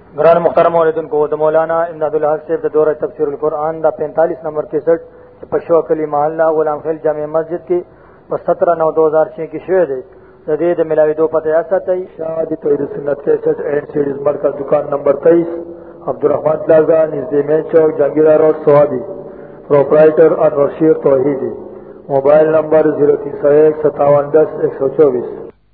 گران محترم اوریدن کو مولانا امداد الحق سے دورہ تفسیر القرآن دا 45 نمبر کیسٹ پشوا کلی محلہ غلام خیل جامع مسجد کی 17/9/2006 کی شعر ہے جدید ملاوی دو پتہ ایسا تئی شادی توحید سنت کیسٹ اینڈ سیڈیز مرکز دکان نمبر 23 عبدالرحمن پلازا نزد مین چوک جہانگیرہ روڈ سوابی پروپرائٹر انور شیر توحیدی موبائل نمبر 03015710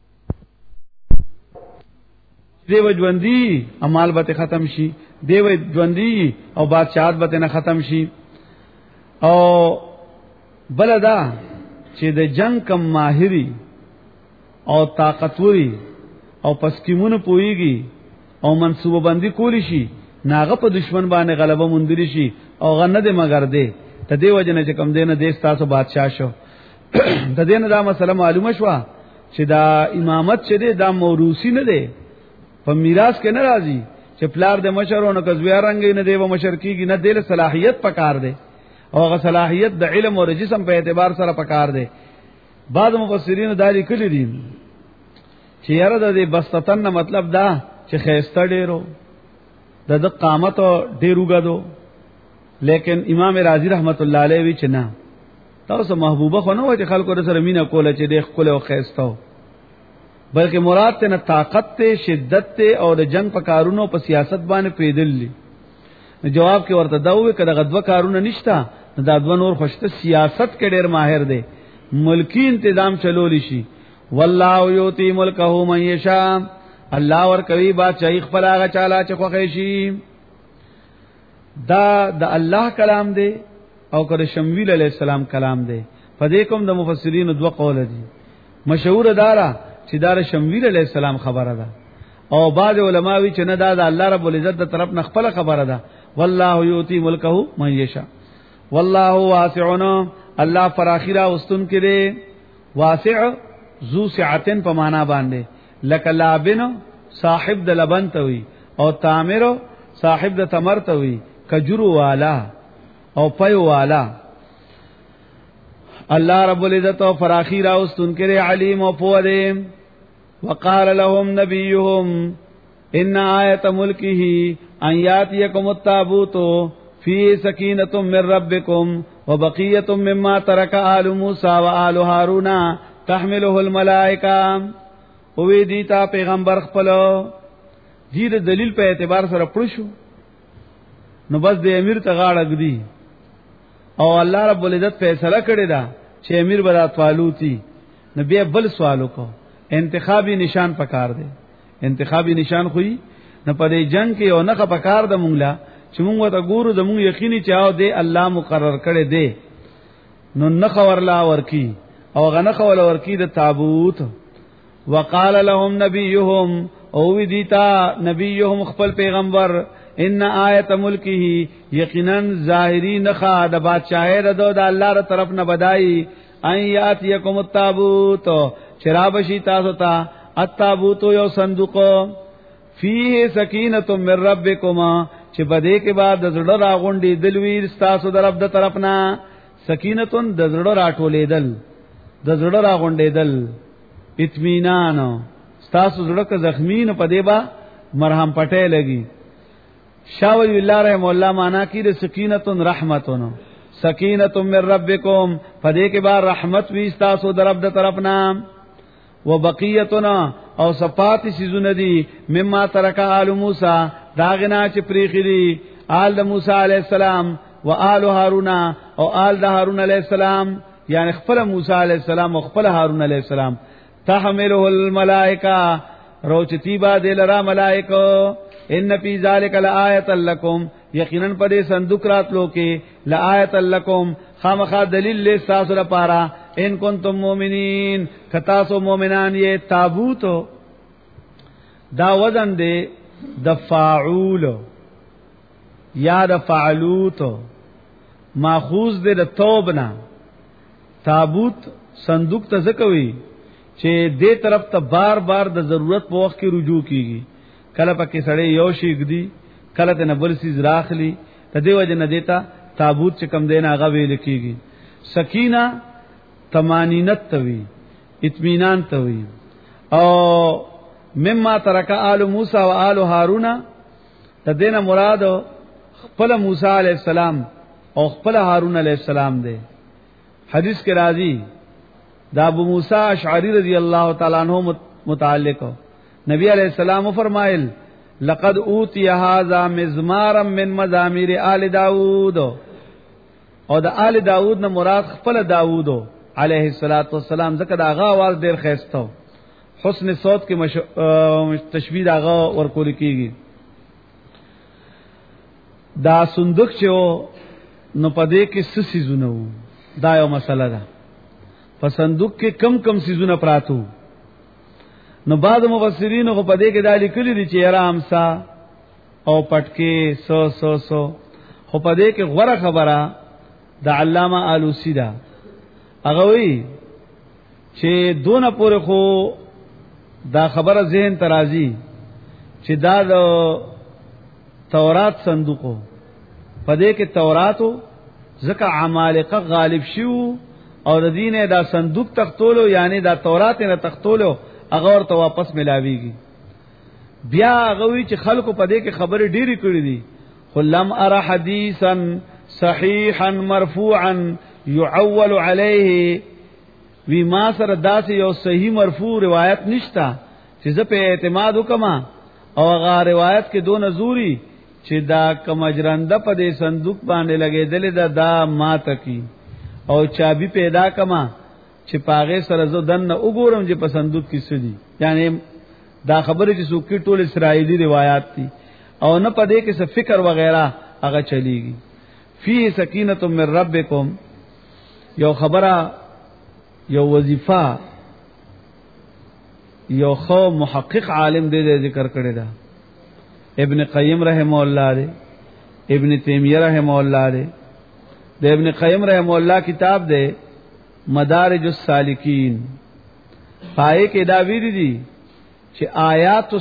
دیو ژوندۍ امال به ختم شي، دیو ژوندۍ او بادشاہت به نه ختم شي. او بلدا چې د جنگ کم ماهری او طاقتوري او پسکیمونه پويږي او منصوبه بندي کولی شي، ناغه په دشمن باندې غلبه مندري شي او غنه دې مگر دې ته دیو جن چې کم دینه دې تاسو بادشاہ شو. د دې نه دا مسله معلومه شو چې دا امامت چې دې دا موروثي نه دی، په میراث کې ناراضي چې پلار د مشرونو کزویا رنگ نه دی و مشر کیږي نه دی صلاحیت پکار دی او هغه صلاحیت د علم او جسم په اعتبار سره پکار دی. بعض مفسرین دایي کلی دي چې یاره د بسطتن مطلب دا چې خيسته ډیرو د قامت ډیرو غدو، لیکن امام رازی رحمت الله علیه وی چې نه تاسو محبوبه خو نه و چې خلکو سره مینا کوله چې د خپل او خيسته، بلکې مراد ته طاقت ته شدت ته او د جنگ په کارونو په سیاست باندې پیدللی. جواب کې ورته دا وې کړه غدوه کارونه نشتا، دا دو نور خوشته سیاست کې ډېر ماهر دی، ملکی تنظیم چلول شي. والله یوتی ملکه من یشاء، الله ور کوي بادشاہي خپل هغه چاله چې خوښي شي. دا د الله کلام دی او کړه شمویل علی السلام کلام دی. په دې کوم د مفسرین دوه قول دي، مشهور دارا چې دار شمویل علیہ السلام خبره ده او بعض علماوی چې نه دا د الله رب العزت د طرف نه خپل خبره ده. والله یؤتی ملکه من یشاء والله واسع، الله فراخیرا واستون کړي، واسع ذو سعتن په معنا باندې، لک لابن صاحب د لبن توي او تامر صاحب د تمر توي، کجرو والا او پيو والا. الله رب العزت او فراخی را واستون کړي، علیم او پوهه. وقال لهم نبيهم ان آیت ملکه ان یاتیکم التابوت فی سکینۃ من ربکم وبقیۃ مما ترک آل موسی وآل هارون تحمله الملائکه. او وی دیتا پیغمبر خپل دې دلیل په اعتبار سره پړشو نو بس د امیر ته غاړه غدي او الله رب العزت فیصله کړی دا چې امیر بدا طالوتی نبی بل سوالو کو انتخابی نشان پکار دے، انتخابی نشان خوئی نہ پدې جنگ کې او نه پکار د مونږ لا چې مونږ ته ګورو د مونږ یقیني چاو دے الله مقرر کړي دے نو نه خور لا ورکی او غنه خول ورکی د تابوت. وقال لهم نبيهم، او وی دیتا نبيهم خپل پیغمبر، ان آیت ملکه یقینا ظاهری نخا د بادشاہی ردو د الله تر طرف نه بدای، ان یاتیکم التابوت شراب شی تاسو ته التابوت یو صندوق فیه سکینۃ من ربکم چې بده کې بعد د زړه راغونډي دلویر تاسو د رب د طرف نه، سکینۃ د زړه راټولې دل د زړه راغونډې دل، اطمینان تاسو زړه کې زخمین په دی با مرهم پټه لګي. شاہ ولی اللہ رحمہ اللہ مانا کی سکینۃ رحمتن، سکینۃ من ربکم پدے کے بعد رحمت وی استاسو در رب د طرف نام، وبقیتنا او صفات سيزونه دي مما ترک آل موسی داغنا چې پریخري آل د موسی علیہ السلام و آل هارون او آل د هارون علیہ السلام، یعنی خپل موسی علیہ السلام او خپل هارون علیہ السلام. تحمله الملائکه روچتی با دلرا ملائکه، ان فی ذلک لآیۃ لکم یقینا پدې صندوق راتلو کې لآیۃ لکم خامخا دلیل له تاسو لپاره، ان کنتم مؤمنین کتا سو مؤمنان. یہ تابوت دا وزن دے د فاعول یا د فعلوت ماخوذ دے د توبنا. تابوت صندوق ته ځکوي چې دې طرف ته بار بار د ضرورت په وخت کې رجوع کیږي، کله پکې سړی یو شي غدي کله ته نه بل سیز راخلی، ته دې وجه نه دیتا تابوت چې کم دینه هغه ویل کیږي. سکینه طمانینت توي، اطمینان توي. او مما ترک آل موسی و آل هارون د دینه مراد خپل موسی علیہ السلام او خپل هارون علیہ السلام دی. حدیث کې راځي دا ابو موسی اشعری رضی الله تعالی عنہ متعلق نبی علیہ السلام فرمایل لقد اوتی هذا مزمارا من مزامیر آل داوود، او د آل داوود نه مراد خپل داوود علیہ الصلوۃ والسلام، ځکه دا هغه आवाज ډیر خیسته حسن صوت کې تشبیه هغه ورکول کیږي. دا صندوق چې نو پدې کې څه سيزونه وو، دا یو مسله ده. په صندوق کې کم سيزونه پراتو، نو بعد مفسرین خو پدې کې دا لیکلي دي چې رامسا او پټکي سو خو پدې کې غوړه خبره د علامه آلوسی ده. هغه وی چې دونه پورې خو دا خبره ذهن ترازی چې دا د تورات صندوقو پدې کې توراتو ځکه عمالقه غالب شو او د دینه دا صندوق تختولو، یعنی دا تورات نه تختولو هغه ورته واپس ملاويږي. بیا هغه وی چې خلکو پدې کې خبره ډيري کړې دي، خلم ارى حديثا صحيحا مرفوعا يعول عليه، وی ما سره داسې یو صحیح مرفوع روایت نشتا چې زه په اعتماد وکما، او هغه روایت کې دو نزوري چې دا کمجرنده په دې صندوق باندې لګېدلې دا ما تکي او چابي پیدا کما چې پاغه سره زو دنه وګورم چې په صندوق کې څه دي. یعنی دا خبره چې څوک ټول اسرائیلی روایت دي او نه پدې کې څه فکر وغیرہ هغه چلیږي. فی سکینه من ربکم، یو خبره یو وظیفه یو خو محقق عالم دې ذکر کړی دا ابن قیم رحمه الله دې، ابن تیمیہ رحمه الله دې. د ابن قیم رحمه الله کتاب دې مدارج السالکین، پای کې دا ویری دي چې آیات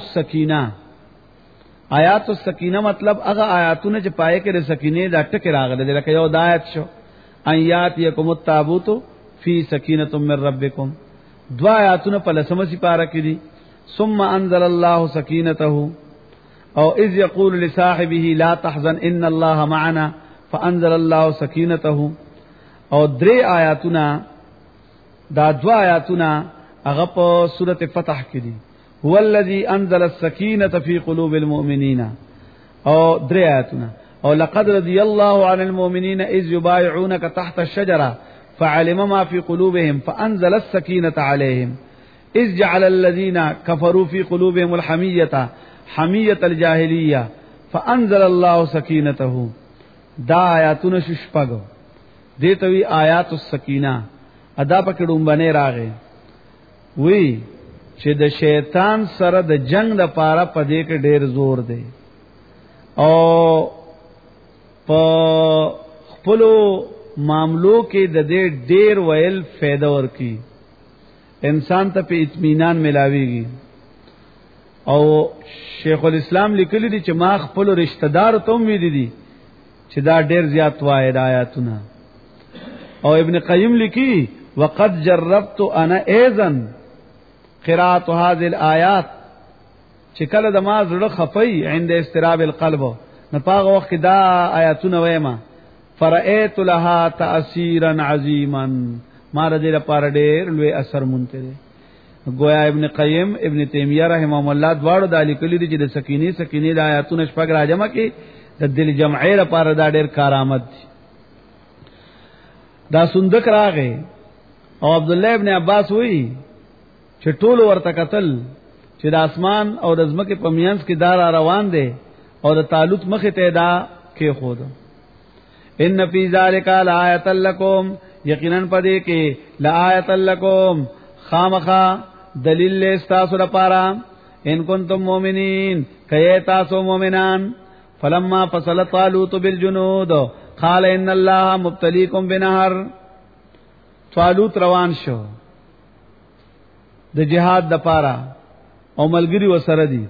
السکینه مطلب هغه آیاتونه چې پای کې د سکینه د ټکه راغله، لکه یو د آیت شو آیات یکم التابوت فی سکینه من ربکم، دوا آیاتونه په لسمه سپاره کې دي. ثم انزل الله سکینته، او اذ یقول لصاحبه لا تحزن ان الله معنا فانزل الله سکینته، او درې آیاتونه دا دوا آیاتونه هغه په سورته فتح کې دي. هو الذی انزل السکینه فی قلوب المؤمنین، او درې آیاتونه او لقد رضی الله عن المؤمنین اذ یبایعونک تحت الشجره فعلم ما في قلوبهم فانزل السکینه علیهم اذ جعل الذین كفروا في قلوبهم الحمیه حمیه الجاهلیه فانزل الله سکینته. دا آیاتونه شپږو دته وی آیات السکینه، ادا پکې ډومبنه راغې وی چې د شیطان سره د جنگ د پاره پدې کې ډېر زور دی، او په خپل معاملو کې د دې ډېر ویل فائدہ ورکی، انسان ته په اطمینان ملاويږي. او شیخ الاسلام لیکلی دي چې ما خپل رشتہ دار ته امید دي چې دا ډېر زیات وایي آیاتونه. او ابن قیم لیکي وقد جربت انا ايضا قراءه هذه الايات، چې کله د ما زړه خفي عند استراب القلب، نه پاغه وخت دا آیاتونه وایما فرأيت لها تأثيرا عظيما، ما رضی لپاره ډېر لوی اثر مونته دي. گویا ابن قیم ابن تیمیہ رحمهم الله دواړو د لیکلي دي چې د سکینه د آیاتونه شپږ راجمه کې د دل جمعی لپاره دا ډېر کارآمد دي. دا صندوق راغې او عبد الله ابن عباس وی چې ټول ورته قتل چې د اسمان او د ځمکې په میانس کې دار روان دي او د تعلق مخه ته دا کې خود. ان فی ذلک لآیۃ لکم، یقینا پدې کې لآیۃ لکم خامخا دلیل له تاسو لپاره، ان کنتم مؤمنین کای تاسو مؤمنان. فلما فصل طالوت بالجنود قال ان الله مبتليكم بنهر، طالوت روان شو د جهاد د پاره او ملګری وسره دي.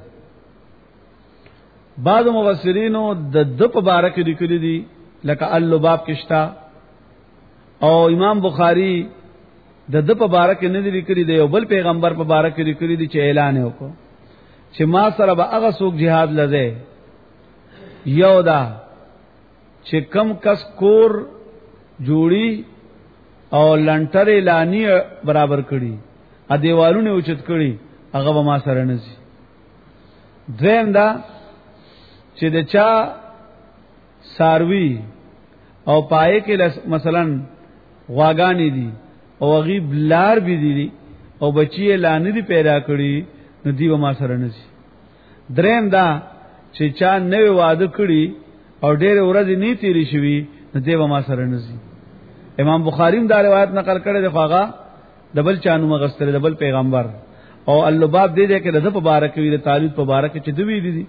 بعض مفسرینو د په باره کې لیکلي دي لکه اللباب کشتا، او امام بخاری د په باره کې نه لیکلي دی، یو بل پیغمبر په باره کې لیکلي دي چې اعلان وکړو چې ما سره به هغه څوک jihad لځه یو دا چې کم کس کور جوړي او لنټره لانی برابر کړي ا دیوالونه اوچت کړي هغه به ما سره نزي. دریم دا چې د چا ساروی او پای کې مثلا غواګانی دي او غیب لار بي دي او بچي لانی دي پیدا کړي نو دی به ما سره نزي. دریم دا چې چا نوې واده کړي او ډېر ورځې نه تیری شوي نو دی به ما سره نزي. امام بخاری دا روایت نقل کړی دی خواغه دبل چانو مغستره دبل پیغمبر او اللباب دې دې کې د مبارک وی د تعلق مبارک چې دوی دي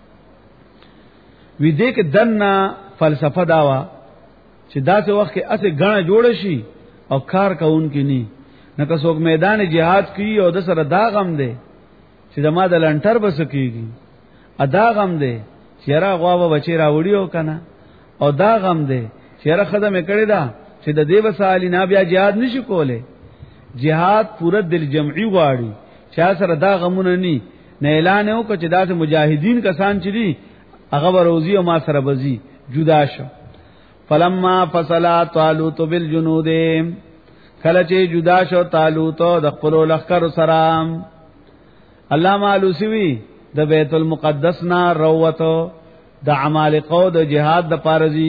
وی دې کې دنا فلسفه داوا چې داسې وخت کې اسه غاڼه جوړ شي او کار کوونکی نه که څوک میدان جهاد کوي او د سره دا غم دی چې د ما د لنټر بس کیږي ادا غم دی چې را غوا بچی راوړیو کنه او دا غم دی چې را خدمت کړی دا چې د دې وسالی نه بیا jihad نشي کوله. jihad پورا دل جمعي غواړي چا سره دا غمونه نه اعلان وکړي چې داسې مجاهدین کسان چې دي هغه روزي او ما سره بزي جدا شو. فلما فصلا طالوت بالجنود کله چې جدا شو طالوت د خپل لخر سره علامه علوسی د بیت المقدس نا روته د عمالقو د جهاد د پارزي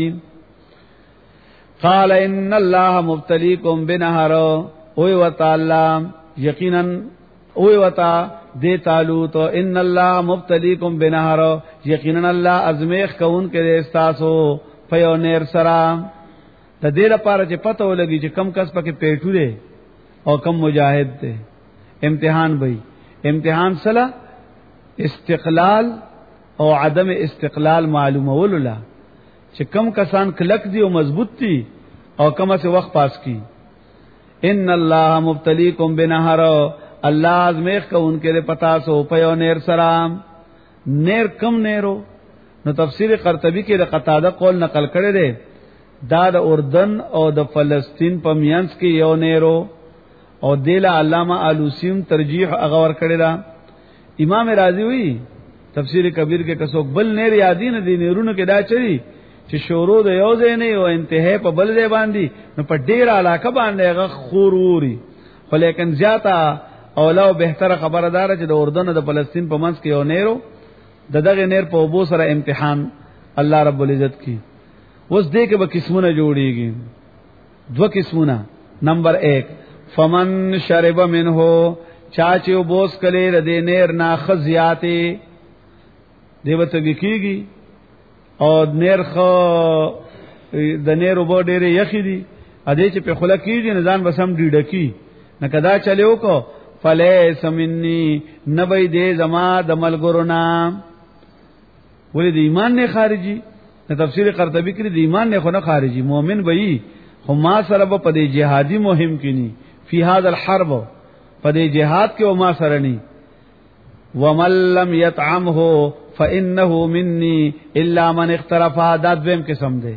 قال ان الله مبتليكم بنهر او وتعالى یقینا او وتا دې طالوت ان الله مبتليكم بنهر یقینا الله ازمیخ کون کې استاسو په نیر سره د دې لپاره چې پته ولګي چې کم کس پکې پیټو دي او کم مجاهد دي. امتحان وي امتحان سره استقلال او عدم استقلال معلومه ولله چې کم کسان کلک دي او مضبوط دي او کم څه وخت پاس کی. ان الله مبتليكم بنهر الله ازمیخ کونکې پتا سو په نیر سلام نیر کم نیرو نو تفسیر قرطبی کې د قتاده قول نقل کړی دی دا د اردن او د فلسطین په میانس کې یو نیرو او دیلا علامه علوسیم ترجیح اغور کړی دا. امام رازی وی تفسیر کبیر کې کڅوک بل نیر یادین دي نیرونو کې دا چری چې شورو د یو ځای نه او انتها په بل ځای باندې نو په ډیر علاقه باندې هغه خوروري خو لیکن زیاته اولاو بهتره خبردار چې د اردن او د فلسطین په منځ کې یو نیرو دغه نیر په وبو سره امتحان الله رب العزت کی. اوس دې کې به قسمونه جوړيږي دو قسمونه. نمبر 1 فمن شرب منه چاچه وبوس کله ردی نیر ناخذیاته دیوته کیږي او نیر خو د نیر وبو ډېر یخی دي ا دې چې په خله کیږي نزان بسم ډډکی نه کدا چلیو کو فلیس منی نبی دې زما د ملګرونا ولې د ایمان نه خارجي. د تفسیر قرطبی کې د ایمان نه خو نه خارجي مؤمن وي خو ما سره په دې جهادي مهم کې ني فی هذا الحرب په دې جهاد کې او ما سره ني. ومن لم يطعمه فانه مني الا من اقترف. دا دویم قسم دی.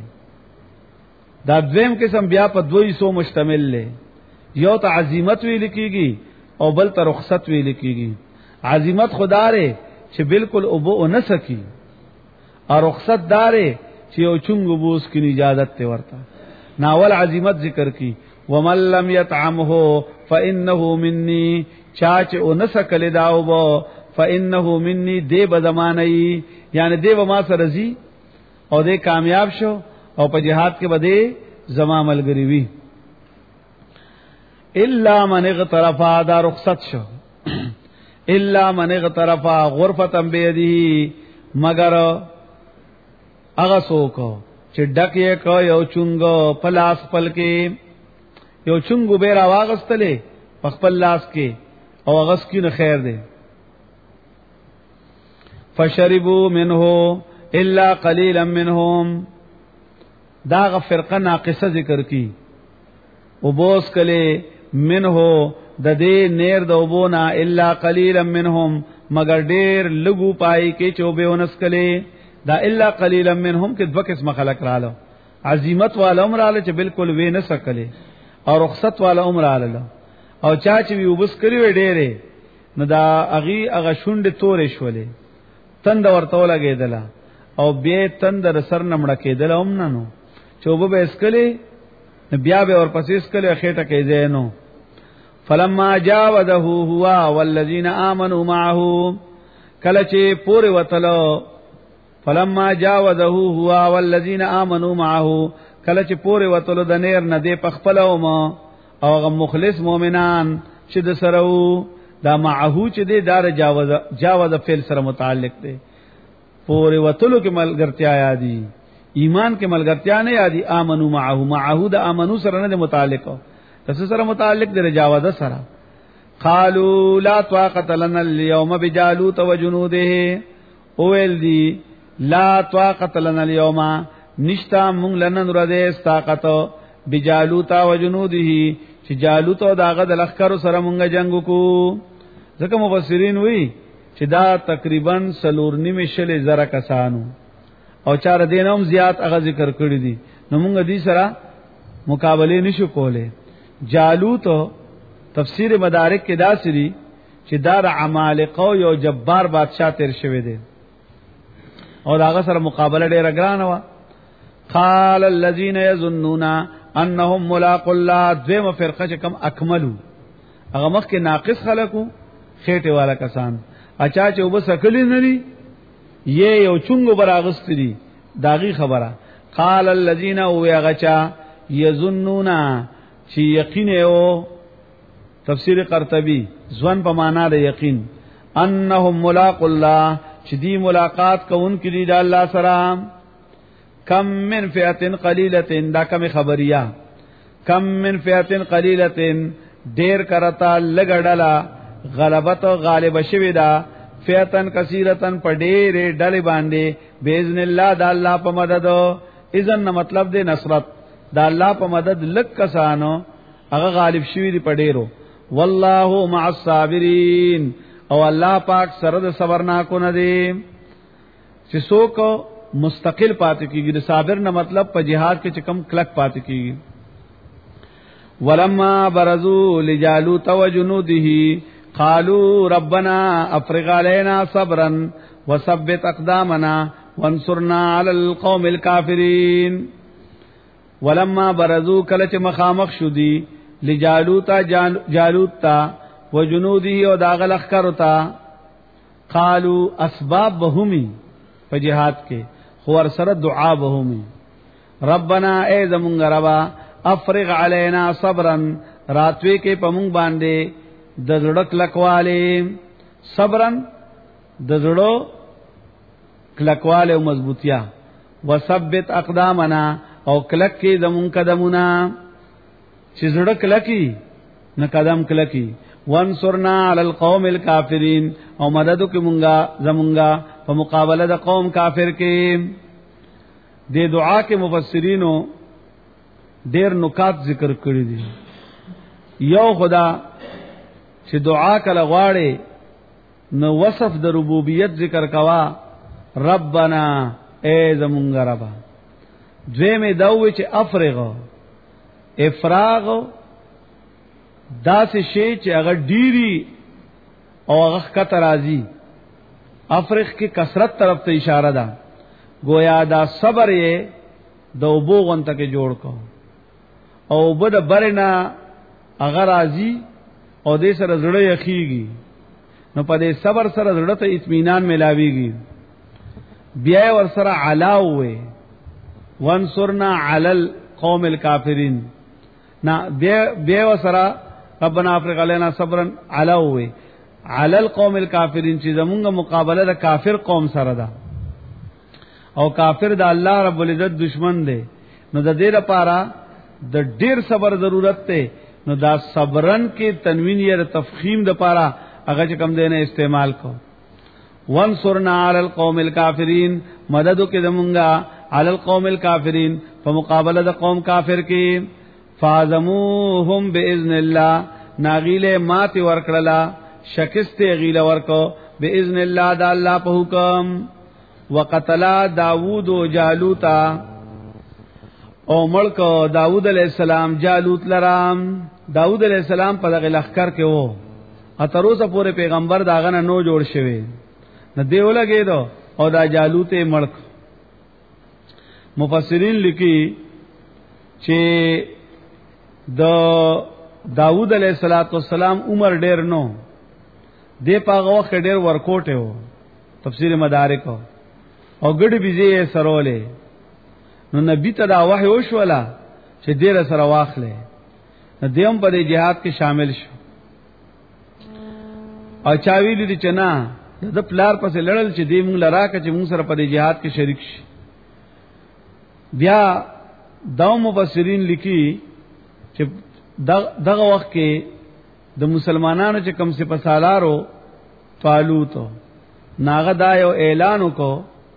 دا دویم قسم بیا په 200 مشتمل له یو ته عزیمت ویل کیږي او بل ته رخصت ویل کیږي. عزیمت خداره چې بالکل ابو نه سکی او رخصت داره چې یو چنګ بوس کی اجازه ته ورته. ناول عزیمت ذکر کی ومن لم يطعمه فانه مني چاچ او نسکل داو بو فانه مني دی بدمانئی یعنی دی و ما سره زی او دی کامیاب شو او په جهاد کې بده زما ملګری وی. الا من اغترف دا رخصت شو الا من اغترف غرفه بيده مگر هغه څوک چې ډکه کو یو چنګ پلاس پل کې یو چنګ به را واغستلې خپل لاس کې او غس کې نه خیر دی. فشربوا منه الا قليلا منهم دا غفرقه ناقصه ذکر کی وبوس کله منه د دې نیر د وبونا الا قليلا منهم مگر ډیر لګو پای کې چوبه ونس کله. دا الا قليلا منهم کې دوه قسم خلق رااله عزیمت والا عمر رااله چې بالکل وې نه سکله او رخصت والا عمر رااله او چا چې وی وبس کړی وې ډېرې نو دا اغي هغه شونډه تورې شولې تند ورته لګېدله او بیا تندر سر نمړه کېدل هم نه نو چوبه به اسکلی بیا به ورپسې اسکلی خېټه کې زینو فلما جاوزه هو والذین آمنوا معه کله چې پورې وتلو فلما جاوزه هو والذین آمنوا معه کله چې پورې وتلو د نیر نه دی پخپلو ما او مخلص مؤمنان چې د سره وو دا معه چې دی دار جاوز فعل سره متعلق دی پورې وتلو کې ملګرتیا یادي ایمان کې ملګرتیا نه یادي آمنو معه د آمنو سره نه متعلق تاسو سره متعلق دی جاوز سره قالوا لا طاقت لنا اليوم بجالوت وجنوده اول دی لا طاقت لنا اليوم نشتا مونږ لنن ورځې طاقت بجالوت وجنوده چې جالوت او داغه د لخر سره مونږ جنگ وکړو ځکه مفسرین وی چې دا تقریبا 4.5 زره کسانو او 4 دینوم زیات هغه ذکر کړی دي نو مونږ دې سره مقابله نشو کوله جالوت تفسیر مدارک کې دا سری چې دار عمالقه یو جبار بادشاہ تیر شوی دی او داغه سره مقابله ډیره ګرانه وا قال الذين يظنون انهم ملاقو الله ذم فرقه کم اکملو هغه مخ کې ناقص خلقو خېټه والا کسان اچا چې وبسکلی نه دي یو چونګو براغست دي داغي خبره قال الذين ويغچا يظنون چې یقین یو تفسیر قرطبی ځوان په معنا د یقین انهم ملاقو الله چې دی ملاقات کوونکې دي د الله سره کم من فئه قلیله دا کم خبریه کم من فئه قلیله ډیر کرتا لګړلا غلبت او غالب شوی دا فئتن کثیرتن په ډېرې ډلې باندې باذن الله د الله په مدد اذن مطلب دی نصرت د الله په مدد لک کسانو هغه غالب شوی دی په ډېرو والله مع الصابرین او الله پاک سره د صبر نا کو نه دی چې څوک مستقل پاتې کیږي د صابر نه مطلب په جهاد کې چې کم کلک پاتې کیږي ولما برزوا لجالوت وجنوده قالوا ربنا افرغ علينا صبرا وثبت اقدامنا وانصرنا على القوم الكافرين ولما برزوا کله چې مخامخ شو دي لجالوت جالوت وجنوده او داغ لخر تا قالوا اسباب بهمي په جهاد کې خو ور سره دعا بهمي ربنا اے زمونږ ربا افرغ علينا صبرا راتوي کې پمون باندې د زړک لکواله صبرن د زړو کلکواله او مضبوطیا وثبت اقدامنا او کلک کې زمون قدمونه چې زړه کلکی نه قدم کلکی وانصرنا علی القوم الکافرین او مدد کې مونږه زمونږه په مقابله د قوم کافر کې د دعا کې مفسرینو ډېر نکات ذکر کړی دي یو خدا چې دعا کله غواړي نو وصف د ربوبیت ذکر کوا ربنا اے زمونږ رب دویمه داوي چې افرغ افراغ داسې شی چې هغه ډیری او هغه کته راځي افرغ کې کثرت طرف ته اشاره ده گویا دا صبر یې د وبو غونته کې جوړ کو او بد برنا هغه راځي او دې سره زړه یخیږي نو په دې صبر سره زړه ته اطمینان ملاويږي بیا ور سره علاوه وانصرنا علی القوم الکافرین نا بیا ور سره ربنا افرغ علینا صبرا علاوه علی القوم الکافرین چې زمونږه مقابله د کافر قوم سره ده او کافر د الله رب العزت دشمن دی نو د دې لپاره د ډیر صبر ضرورت ته نو دا صبرن کې تنوین یا تفخیم د پاره هغه چې کم دینه استعمال کو وانصرنا علی القوم الکافرین مددو کې دمونګه علی القوم الکافرین په مقابله د قوم کافر کې فازموهم باذن الله ناغیله مات ورکړلا شکست غیله ورکو باذن الله د الله په حکم وقتلا داوود و جالوتا او ملک داوود علیہ السلام جالوت لرام داوود علیہ السلام په دغه لخر کې وو اتروسه پورې پیغمبر داغه نه نو جوړ شوی نه دیو لګې دو او دا جالوت ملک مفسرین لیکي چې د داوود علیه السلام عمر ډیر نو دی پاغه وخت ډیر ورکوټه و تفسیر مدارک او ګډ بيزي سرولې نو نبی ته دا وحی وشولا چې ډیر سره واخلې نو دیم په جهاد کې شامل شو او چا ویل دي چې نه د پلار پسې لړل چې دی مونږ لراکه چې مونږ سره په جهاد کې شریک شي بیا دا مفسرین لیکي چې دغه وخت کې د مسلمانانو چې کم سي پسالارو طالوت ناغه دا یو اعلان وکړو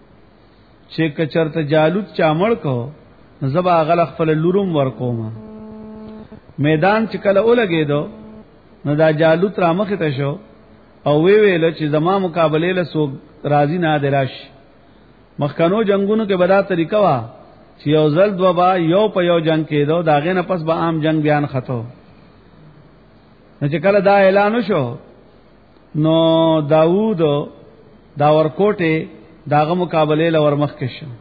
چې کچرته جالوت چامړ کو زبا غل خپل لورم ورکوم میدان چې کله ولګې دو نو دا جالوت را مخ ته شو او وی ویل چې زما مقابله له سو راضی نه دراش مخکنو جنگونو کې بدا طریقہ وا چې یو ځل دوبا یو په یو جنگ کېدو داغه نه پس به عام جنگ بیان خطو نو چې کله دا اعلان شو نو داوود دا ورکوټه داغه مقابله لور مخ کې شو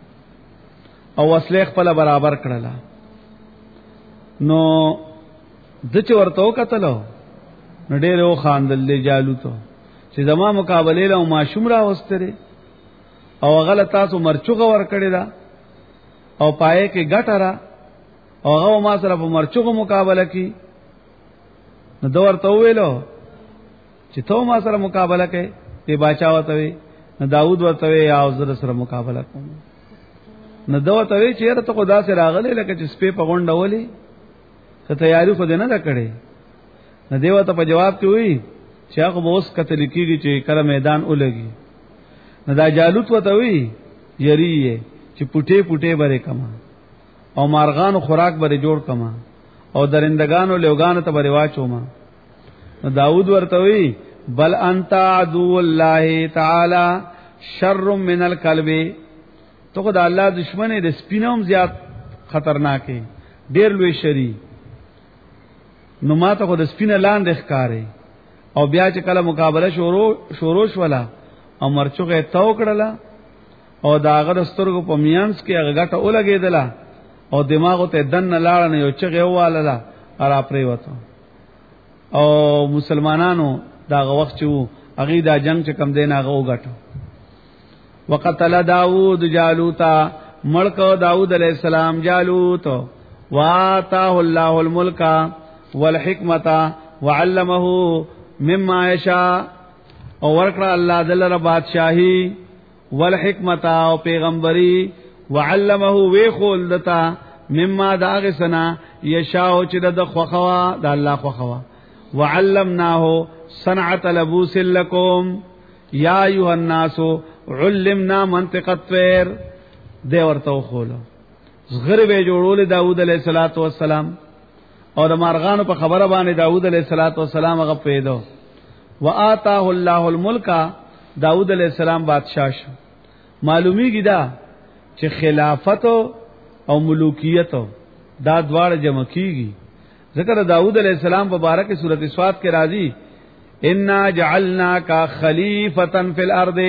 او وسله خپل برابر کړله نو د چ ورته وکتلو نو ډېر خاندل دی جالوتو چې زما مقابله له ماشوم را وستره او غلط تاسو مرچوغه ور کړی دا او پائے کې ګټرا او هغه ما سره په مرچوغه مقابله کی نو دور ته ویلو چې ته ما سره مقابله کې ته بچاوته وي نو داوود ورته یا زر سره مقابله کوم نو دوه ته وی چې ته خدا سره راغلی لکه چې سپې په غونډه ولي ته تیاری خو دې نه کړې نو دیو ته په جواب کې وی چې هغه اوس کتل کېږي چې کله میدان ولګي نو دا جالوت وته وی یری چې پټه پټه بره کما او مارغانو خوراک بره جوړ کما او درندگانو لوګانو ته بره واچوما نو داوود ورته وی بل انت عدو الله تعالی شر من الكلب تو خدای الله دشمن دې سپینوم زیات خطرناک ډیر لوی شری نو ما ته خدای سپینه لاندې ښکارې او بیا چې کله مقابله شروع ولا او مرچوغه تو کړله او داغه دستورګو په میانس کې هغه غټه ولګېدله او دماغ ته دن لاړ نه یو چغه واله را پرې وته او مسلمانانو داغه وخت چې هغه دا جنگ چې کم دین هغه وګټو وقتل داوود جالوتا ملک داوود علیہ السلام جالوت واتاه الله الملک والحکمت وعلمه مما یشاء او ورکړه الله دلته بادشاہي والحکمت او پیغمبري وعلمه وی خول دتا مما داغ سنا یشاء چې د خوخوا د الله خوخوا وعلمناه صنعت لبوس لكم یا ایها الناس علمنا منطق الطير دی ورته خول زغره به جوړول داوود علیہ الصلوۃ والسلام او د مارغانو په خبره باندې داوود علیہ الصلوۃ والسلام هغه پیدا وآتاه الله الملک داوود علیہ السلام بادشاہ شو معلومیږي دا چې خلافت او ملوکیت دا دواړه جمع کیږي ذکر داوود علیہ السلام مبارک سورۃ صاد کې راځي انا جعلناک خلیفۃ فی الارض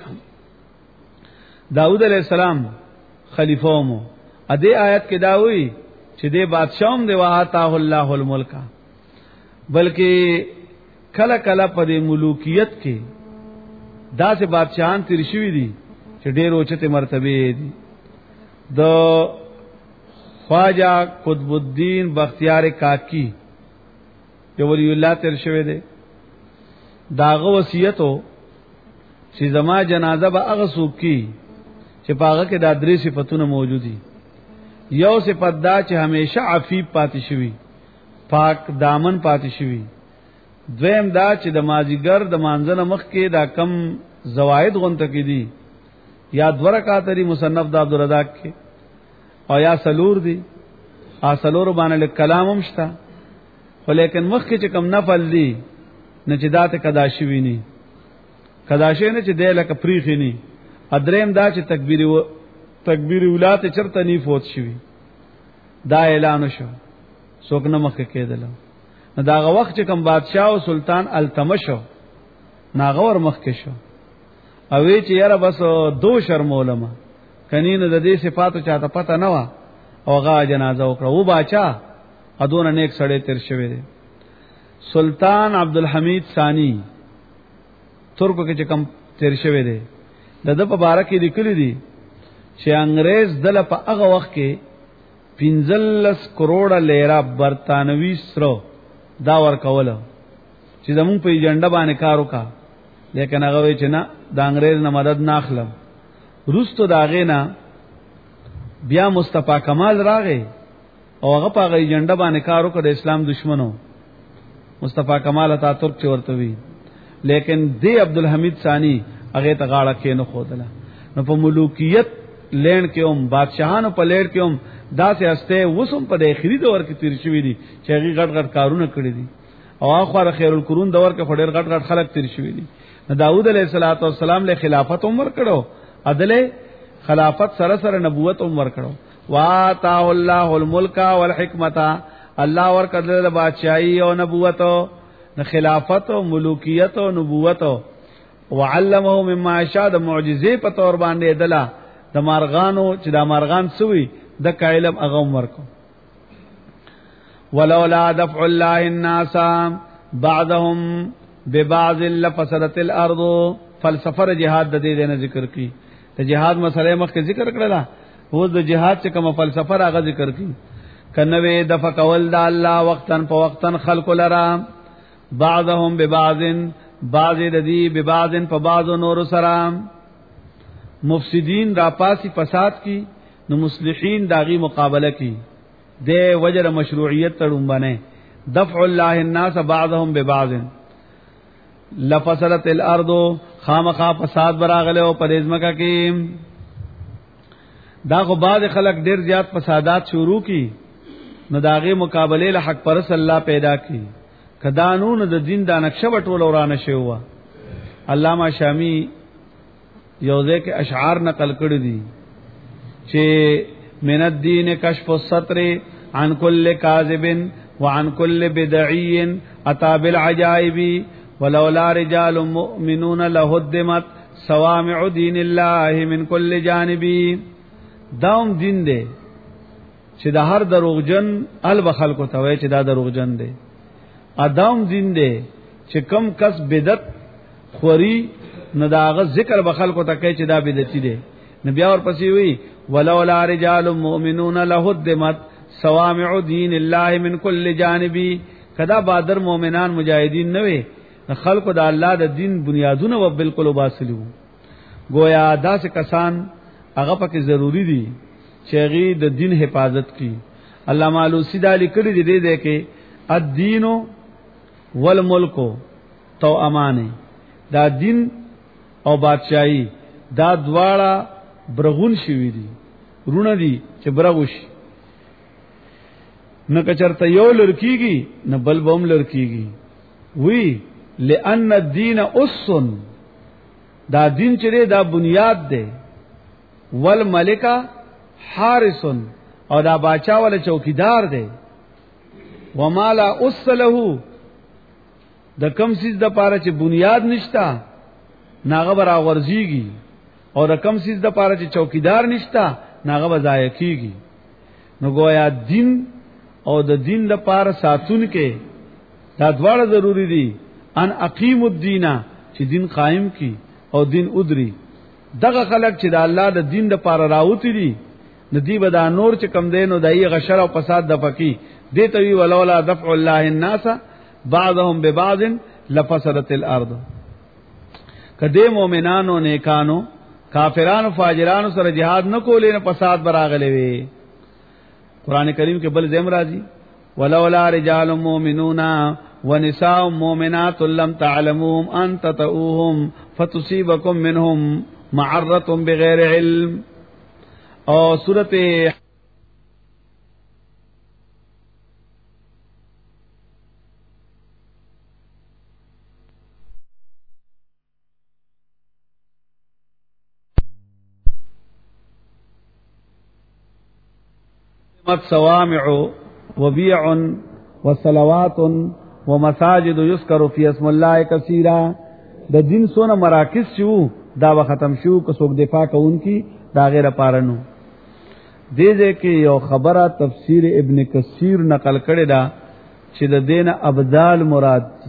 داوود علیہ السلام خلیفہ مو ا دې آیت کې دا وی چې دې بادشاہم دی وآتاه الله الملک بلکې کله کله په دې ملوکیت کې داسې بادشاہان تیر شوی دي چې ډېر اوچته مرتبه دي د خواجہ قطب الدین بختیار کاکی جو ولی الله تیر شوی دی داغه وصیتو چې زما جنازه به هغه څوک کی چې پاغه کې د درې صفاتونه موجودي یو صفات دا چې همیشه عفیف پاتې شوی پاک دامن پاتې شوی دویم دا چې د مازیګر د مانځنه مخ کې دا کم زواید غونته کې دي یا دو رکعات لري مصنف د عبدالرزاق کې او یا سلور دي سلور باندې کلامم شته ولیکن مخ کې چې کم نفل دي نه چې داته کداشي ویني کداشي نه چې دله کپریخي ني ادریم دا چې تکبیر ولات چرته نی فوت شوی دا اعلان شو څوک نه مخ کې کېدل نو داغه وخت چې کم بادشاہ او سلطان التمشو ناغور مخ کې شو او چې یاره بس دو شرم علماء کني نو د دې صفاتو چاته پته نه و او هغه جنازه وکړه. و باچا ادونه نیک سړی تیر شوی دی. سلطان عبدالحمید ثانی ترکو کې چې کم تیر شوی دی د په باره کې لیکلي دي چې انګريز دله په هغه وخت کې 15 کروڑه لیرا برتانوي سره دا ورکوله چې زمون په ایجنډا باندې کار وکا، لیکن هغه وی چې نه د انګريز نه مدد نه اخلم. روستو داغه نه بیا مصطفی کمال راغی او هغه په ایجنډا باندې کار وکړ د اسلام دشمنو. مصطفی کمال اتاتورک چې ورته وی، لیکن دی عبدالحمید ثانی هغه ته غاړه کې نه خودله. نو په ملوکیت لین کې هم بادشاہانو په لیر کې هم داسې استه وسم په اخري دور کې تیر شوی دي چې هغه غټ غټ کارونه کړی دي او اخر خیر القرون دور کې خډیر غټ غټ خلک تیر شوی دي. داوود علیه السلام له خلافت عمر کړو، عدل خلافت سره سره نبوت عمر کړو. واتا الله الملک والحکمت، الله ورکړل بادشاہي او نبوت او خلافت او ملوکیت او نبوت، وعلمه مما شاء د معجزې په تور باندې دلا د مارغانو چې د مارغان سوی د علم هغه ورکو. ولولا دفع الله الناس بعضهم ببعض لفسدت الارض. فلسفه جهاد د دې نه ذکر کی، د جهاد مسله مخکې ذکر کړل، اوس د جهاد چې کوم فلسفه هغه ذکر کی. کنوې دفع کول د الله وقتن په وقتن خلق لرا، بعضهم ببعض بعض د دې ببعض په بعض نور سره. مفسدین را پاسی فساد کی نو مصلحین داغي مقابله کی، د وجر مشروعیت تړون باندې دفع الله الناس بعضهم ببعض لفسدت الارض. خامخا فساد براغله او پدېزمکا کې دا خو بعد خلک ډیر زیات فسادات شروع کی نو داغي مقابله له حق پرس الله پیدا کی. کدانون د دین د نقشه وټول ورانه شوه. علامہ شامی یوزه کې اشعار نقل کړی دي چې من الدین کشف الستر عن كل كاذب وعن كل بدعي اتى بالعجائب ولولا رجال مؤمنون لهدمت صوامع دين الله من كل جانب. داوم دین دی چې د هر دروغجن البخل کو توي چې دا دروغجن دی. ادم دین دی چې کم کس بدعت خوري نه داغه ذکر بخل کو تکي چې دا بدعتي دی. نبي اور پسې وی ولولا رجال مؤمنون لهدمت صوامع دين الله من كل جانب. کدا بادر مؤمنان مجاهدین نه وي، خلق د الله د دین بنیادونه و بالکل وباسلو. گویا داسې کسان هغه پکې ضروری دي چې غي د دین حفاظت کی. علامہ علوسی دا لیکلي دي دې کې الدین والملک تو امانه، دا دین او بادشاہي دا دواړه برغون شوی دي، رونه دي چې برغوش نه کچرته یو لړکیږي نه بل بوم لړکیږي. وی لئن الدین اسن، دا دین چې دا بنیاد ده. والملکا حارسن، او دا باچا ولا چوکیدار ده. ومالا اسله، د کم سیز د پاره چې بنیاد نشتا ناغه برا ورزيږي، او د کم سیز د پاره چې چوکیدار نشتا ناغه بزای کیږي. نو گویا دین او د دین د پاره ساتون کې دا دواړه ضروری دي. ان اقیم الدین، چې دین قائم کی او دین ادری. دغه خلق چې د الله د دین د پاره راوتی دي ندی بدا نور چې کم دینو دای غشر او فساد د فقی دته وی ولولا دفع الله الناس بعضهم ببعض لفسدت الارض. کدی مؤمنانو نیکانو کافرانو فاجرانو سره jihad نه کولې نه فساد براغلې وی. قران کریم کې بل زم راځي ولولا رجال مؤمنون ونساء مؤمنات لم تعلموهم ان تطؤوهم فتصيبكم منهم معرة بغیر علم. اور سورۃ صوامع وبيع وصلوات ومساجد يذكر في اسم الله كثيرا. د دین سونه مراکز شو دا به ختم شو که څوک دفاع کوونکی دا غیر پارنو دې کې یو خبره تفسیر ابن کثیر نقل کړی دا چې د دین ابدال مراد دي.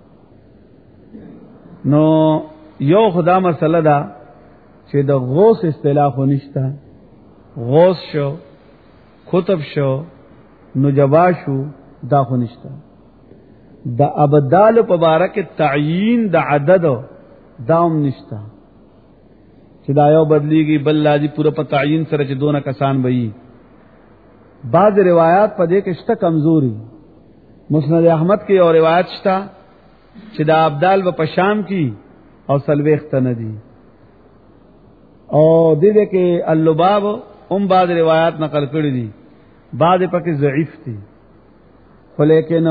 نو یو خدا مسله دا چې د غوث اصطلاح نشته، غوث شو کتب شو نجبا شو دا خو نشته. د ابدال په باره کې تعیین د عدد داوم نشته چې دا یو بدلیږي بل لازم پوره په تعیین سره چې دونه کسان وي. بعض روایت په دې کې شته کمزوري. مسند احمد کې یو روایت شته چې دا ابدال په شام کې او سلويخت نه دي، او دې کې اللباب هم بعض روایت نقل کړی دي، بعض پکې ضعیف دي. خو لیکن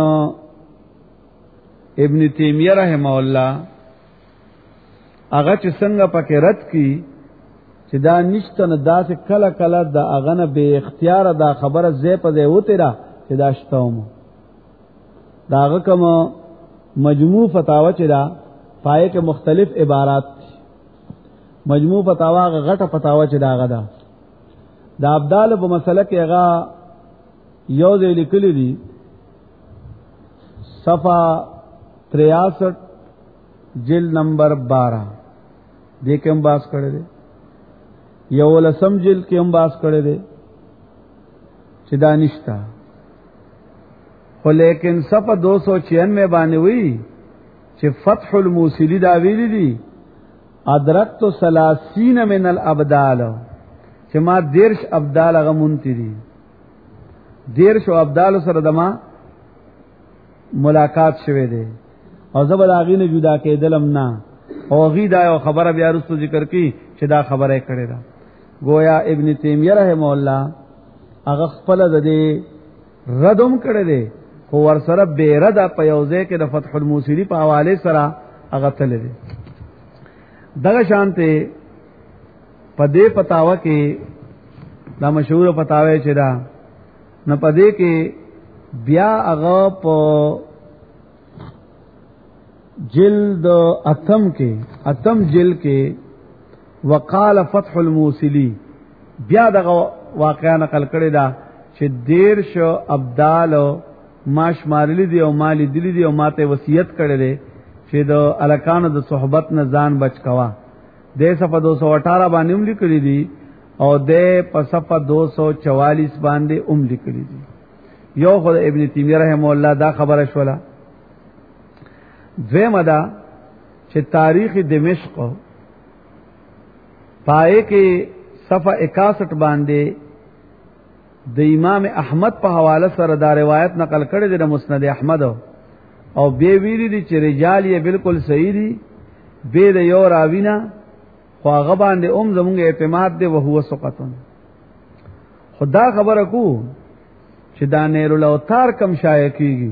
ابن تیمیہ رحمه الله هغه چې څنګه پکې رد کی چې دا نشته نه داسې کله کله د هغه نه به اختیار دا خبره زې په دې وته را چې دا شتوم دا هغه کوم مجموع فتاوا چې دا پای کې مختلف عبارات مجموع فتاوا غټه فتاوا چې دا هغه دا د ابدال په مسله کې هغه یو ځای لیکلي دي صفحه 63 جلد نمبر 12 دې کې هم باس کړی دی، یو لسم جلد کې هم باس کړی دی چې دا نشتا. خو لیکن صفحه 296 باندې وی چې فتح الموصلی دا ویلی دي ادرکت 30 من الابدال چې ما 10 ابدال هغه مونتی دي، 10 ابدال سره دما ملاقات شوه دي او زبر اغي نه جدا کېدلم نه، او غي دا یو خبره بیا رسو ذکر کی چې دا خبره کړي دا گویا ابن تیمیہ رحم الله هغه خپل د دې ردم کړي دي، خو ور سره به رد په یوځه کې د فتح الموصلی په حواله سره هغه تل دي. دغه شانته په دې پتاوه کې دا مشهور پتاوه چې دا نه پدې کې بیا هغه په جلد اتم جلد کې وقال فتح الموصلی بیا دغه واقعا نقل کړی دا چې 10 ابدال ما شمارلی دی او مالی دلی دی او ماته وصیت کړی دی چې د الکانو د صحبت نه ځان بچ کوا. د صفحه 218 باندې هم لیکلی دی او د په صفحه 244 باندې هم لیکلی دی. یو خدای ابن تیمیہ رحم الله دا خبره شولا. دویمه دا چې تاریخ دمشق پائے کې صفحه 61 باندې د امام احمد په حواله سره دا روایت نقل کړی دی د مسند احمد او به ویری دي چې رجال یې بالکل صحیح دي به د یو راوینا خو هغه باندې زمونږ اعتماد دی او هو سقطن. خدا خبره کو چې دا نیر الاوتار کم شایع کیږي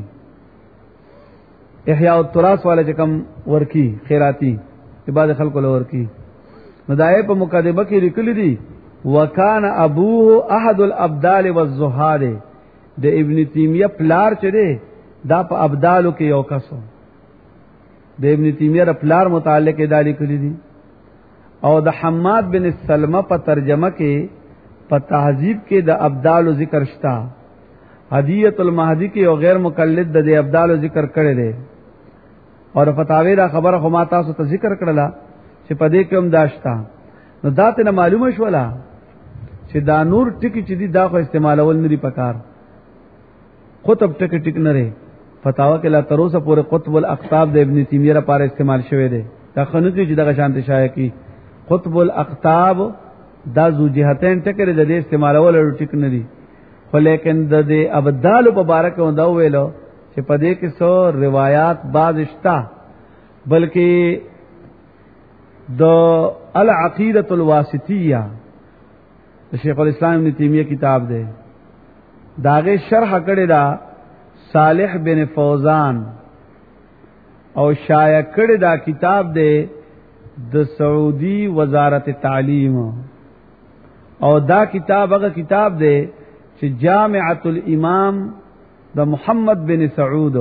احیاء التراث والے چې کم ورکی خیراتی بعد خلکو له ورکی نو دای په مقدمه کې لیکل دي وکانه ابوه احد الابدال والزهاد د ابن تیمیہ پلار چې دی دا په ابدالو کې یو کسو د ابن تیمیہ پلار متعلق دالی کړی دي. او د حماد بن سلمہ په ترجمه کې په تهذیب کې د ابدالو ذکر شتا، هدیت المهدی کې او غیر مقلد د ابدالو ذکر کړی دی. اور فتاوی دا خبره خو ما تاسو ته ذکر کړلا چې په دې کې هم داشتا. نو داته نه معلومه شولا چې دا نور ټکی چې دي دا خو استعمالول نه دي پکار. قطب ټکی ټک نه لري فتاوا کې لا تروسه پورې قطب الاقطاب د ابن تیمیہ لپاره استعمال شوی دی. دا خنوتی چې دغه شانت شایع کی قطب الاقطاب دا ذو جهتین ټکی د دې استعمالول ټک نه دي. خو لیکن د دې ابدال مبارک دا ویلو چې په دې کې څو روایت بعض شتا، بلکې د العقیدۃ الواسطیہ شیخ الاسلام ابن تیمیہ کتاب دی داغه شرح کړی دا صالح بن فوزان او شایع کړی دا کتاب دی د سعودي وزارت تعلیم او دا کتاب هغه کتاب دی چې جامعۃ الامام د محمد بن سعود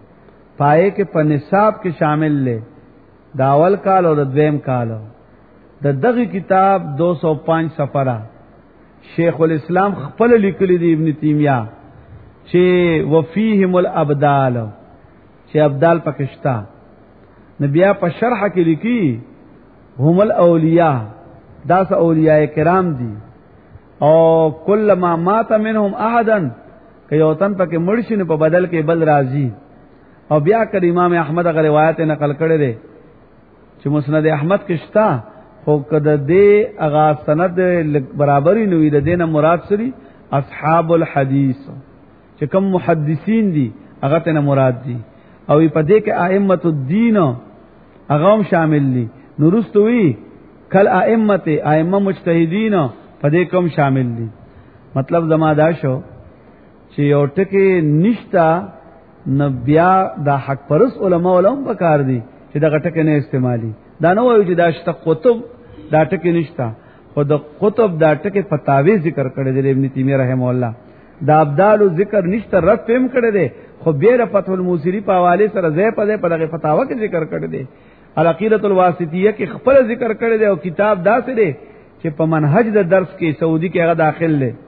پائے کې په نصاب کې شامل لے دا اول کال او د دویم کال د دغه کتاب 205 صفحه شیخ الاسلام خپل لیکلی دی ابن تیمیہ چې وفیهم الابدال چې ابدال پکشتا نبیا په شرح کې لیکي هم الاولیاء داس اولیاء کرام دي او کله ما مات منهم احدا کيوتن پکې مرشن په بدل کې بل راضی او بیا کړه امام احمد غ روایت نقل کړي دي چې مسند احمد کې شتا خو کده دې اغا سند برابرۍ نوې د دینه مراد سری اصحاب الحديث چې کوم محدثین دي هغه ته مراد دي او په دې کې ائمه الدین هغه هم شامل دي نورستوي کل ائمه مجتهدین په دې کوم شامل دي مطلب زمادا شو چې یو ټکی نشتا نبیا دا حق پرس علماء علم پکار دي چې دا ټکی نه استعمالي دا نه وایي چې دا شته قطب دا ټکی نشتا خو د قطب دا ټکی فتاوی ذکر کړی دی ابن تیمیہ رحم الله دا ابدال ذکر نشته رد پم کړی دی خو بیر فتح الموسری په حواله سره زې په دغه فتاوا کې ذکر کړی دی العقیدۃ الواسطیہ کې خپل ذکر کړی دی او کتاب داسې دی چې په منهج د درس کې سعودي کې هغه داخل دی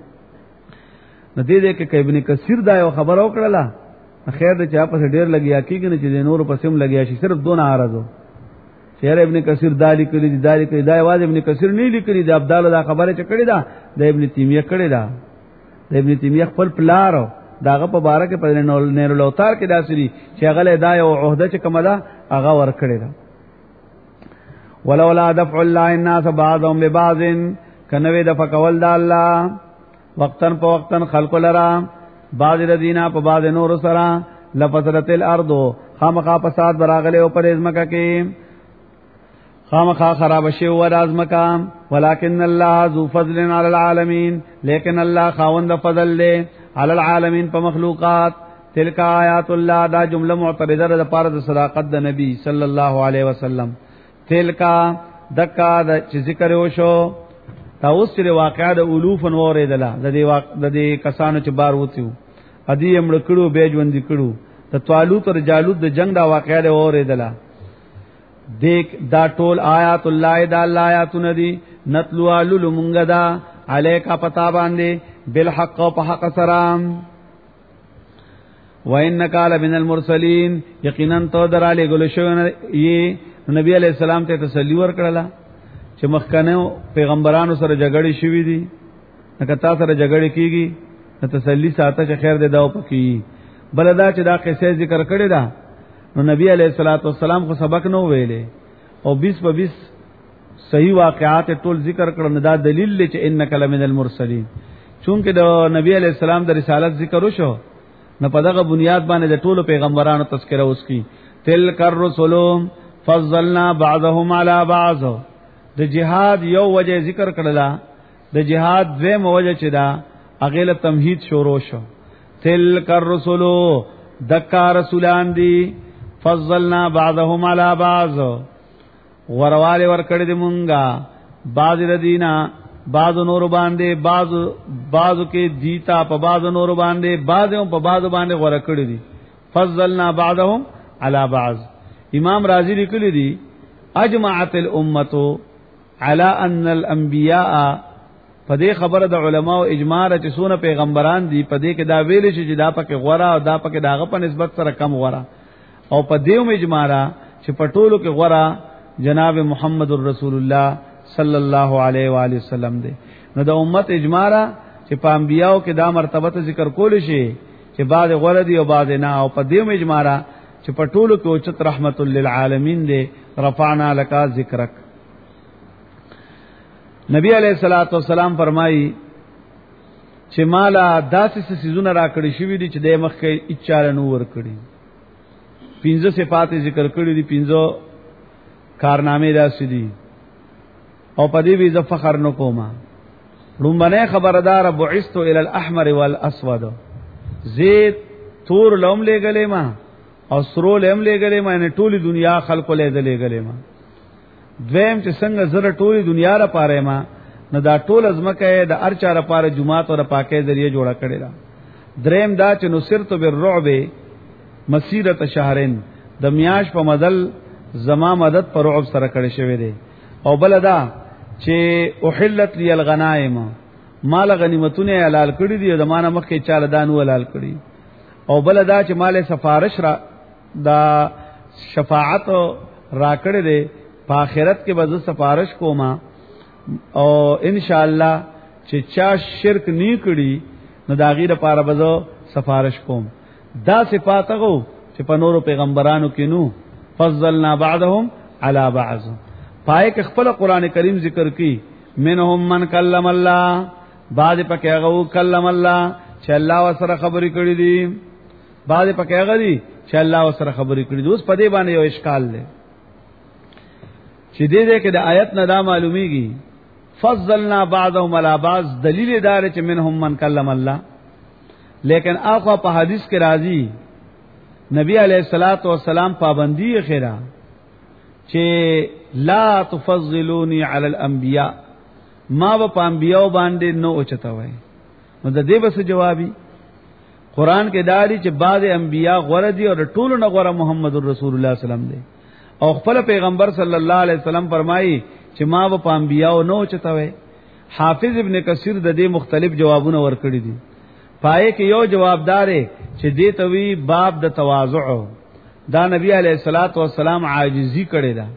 نو دې کې ابن کثیر دا یو خبر او کړلا خیر د چا په ډیر لګیا کیږي چې د نور په سم لګیا شي صرف دون عارضو شهر ابن کثیر دالی کړي دا आवाज ابن کثیر نه لیکلي د ابدال دا خبره چې کړی دا د ابن تیمیہ کړی دا د ابن تیمیہ خپل پلارو داغه په باره کې په نیر الاوتار کې داسري چې هغه له دا یو عہده چې کومه ده هغه ور کړی دا ولولا دفع الله الناس بعضهم ببعض کنوې د فقول د الله وقتن په وقتن خلق لرا بعض الذين په بعض نور سرا لفسدت الارض خامخا فساد براغله او پر ازمکه کې خامخا خراب شي و د ازمکه ولکن الله ذو فضل علی العالمین لیکن الله خاوند فضل له علی العالمین په مخلوقات تلک آیات الله دا جمله معترضه ده پاره د صداقت د نبی صلی الله علیه وسلم تلک دکا د چې ذکر وشو تا اوس لري واقعا د الوف نورې دلا د دې کسانو چې بار وتیو ادي امړ کړو به ژوند کړو د طالوت او جالوت د جنگ دا واقعا د اورې دلا دیک دا ټول آیات الله دا الله آیاتونه دي نتلو علل منغدا الیکا پتا باندې بالحق او په حق سره وانک لمن المرسلین یقینا تو دراله ګل شو یی نبی علیہ السلام ته تسلی ورکړه چې مخکنه پیغمبرانو سره جګړې شوې دي نکتا سره جګړې کیږي نو تسلی ساته چې خیر دې دا وکي بلدا چې دا قصې ذکر کړي دا نو نبی علیہ الصلوۃ والسلام خو سبق نو ویلې او 20 په 20 صحیح واقعات ټول ذکر کړل دا دلیل دی چې انک لمن المرسلین چونکه د نبی علیہ السلام د رسالت ذکر وشو نو په دغه بنیاد باندې د ټولو پیغمبرانو تذکرہ اوس کی تلک الرسل فضلنا بعضهم على بعض د جهاد یو وجه ذکر کړلا د جهاد دویم وجه چې دا اغیله تمهید شروع شو تلک الرسل دکا رسولان دی فضلنا بعضهم على بعض ورواله ور کړی دی مونږه بعض الذین بعض نور باندې بعض کې دیتا په بعض نور باندې بعضو په بعض باندې ور کړی دی فضلنا بعضهم على بعض امام رازی لیکلی دی اجمعت الامه على ان الانبیاء پدې خبره د علماو اجماع چې سونه پیغمبران دي پدې کې دا ویل شي چې دا پکې غوړه او دا پکې داغه په نسبت سره کم غوړه او پدې هم اجماع را چې پټولو کې غوړه جناب محمد رسول الله صلی الله علیه و آله وسلم دی نو د امت اجماع را چې په انبیاو کې دا مرتبه ذکر کول شي چې بعد غوړه دي او بعد نه او پدې هم اجماع را چې پټولو کې اوچت رحمت للعالمین دی رفعنا لك ذکرک نبی علیہ الصلوۃ والسلام فرمایي چې مالا داسې سيزونه را کړی شوی دي چې د مخکې اچاله نو ور کړی 15 صفات ذکر کړی دي 15 کارنامې داسې دي او په دې وی ز فخر نکوما رومبنه خبردار بعثت الى الاحمر والاسود زید تور لوم لګلې ما او سرو لوم لګلې ما نه ټولي دنیا خلق له دې لګلې ما دویم چې څنګه زره ټولي دنیا را پاره ما نه دا ټول ازمکه د ارچا را پاره جمعات او پاکه ذریعہ جوړه کړی دا دریم دا چې نصرت بالرعب مسیرت شهرن د میاش په مدل زما مدد پر رعب سره کړی شوی دی او بل دا چې احلت لی الغنائم مال غنیمتونه حلال کړی دي د مانه مخکې چاله دانو حلال کړی او بل دا چې مال سفارش را دا شفاعت را کړی دي په آخرت کې به سفارش کوما او ان شاء الله چې چا شرک نه کړی نو دا غیر لپاره به سفارش کوم دا صفات غو چې په نورو پیغمبرانو کې نو فضلنا بعضهم على بعض پای کې خپل قران کریم ذکر کی منهم من کلم الله بعد پکې هغه کلم الله چې الله وسره خبرې کړې دي بعد پکې هغه دي چې الله وسره خبرې کړې دي اوس په دې باندې یو اشکال دی چې دې کې د آیت نه دا معلومیږي فضلنا بعضهم على بعض دلیل دار چې منهم من کلم الله لیکن اخو په حدیث کې راځي نبی علیہ الصلوۃ والسلام پابندی خیرا چې لا تفضلوني على الانبیاء ما په انبیاء باندې نو اوچتوي نو د دې بس جوابي قران کې داري چې بعض انبیاء غوړه دي او ټول نه غوړه محمد رسول الله صلی الله علیه وسلم دی او خپل پیغمبر صلی الله علیه وسلم فرمایي چې ما په انبیاء نو اوچتوي حافظ ابن کثیر د دې مختلف جوابونه ورکړي دي پای کې یو جوابدار چې دې توی باب د تواضع دا نبی علیہ الصلوۃ والسلام عاجزی کړي دا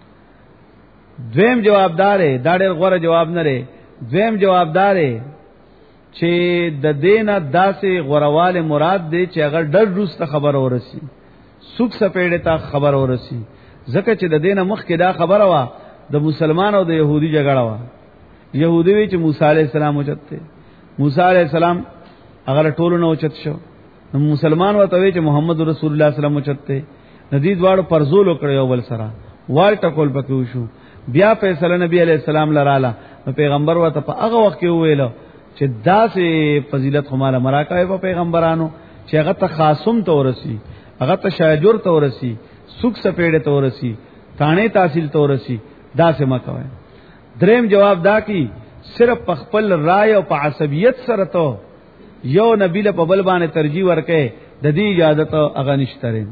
دویم جوابدار دا ډېر غوړه جواب نه لري دویم جوابدار چې د دینه داسې غورواله مراد دی چې اگر ډر روس ته خبر ورسی سوک سپېړې ته خبر ورسی ځکه چې د دینه مخ کې دا خبره وا د مسلمان او د يهودي جګړه وا يهودي وی چې موسی عليه السلام اوچته موسی عليه السلام اگر ټولو نه اوچت شو مسلمان وته وی چې محمد رسول الله صلی الله علیه وسلم اوچته ندید واړو پرزول کړو بل سره وال ټکول پکې شو بیا فیصله نبی علیہ السلام لراله پیغمبر وته په هغه وخت کې ویلو چې داسې فضیلت خماله مراکای په پیغمبرانو چې هغه ته خاصم ته ورسی هغه ته شاجور ته ورسی سوک سپېړې ته ورسی تانه تحصیل ته ورسی داسې مکوي دریم جواب دا کی صرف په خپل رائے او په عصبیت سره ته یو نبی له په بل باندې ترجیح ورکې د دې اجازه هغه نشته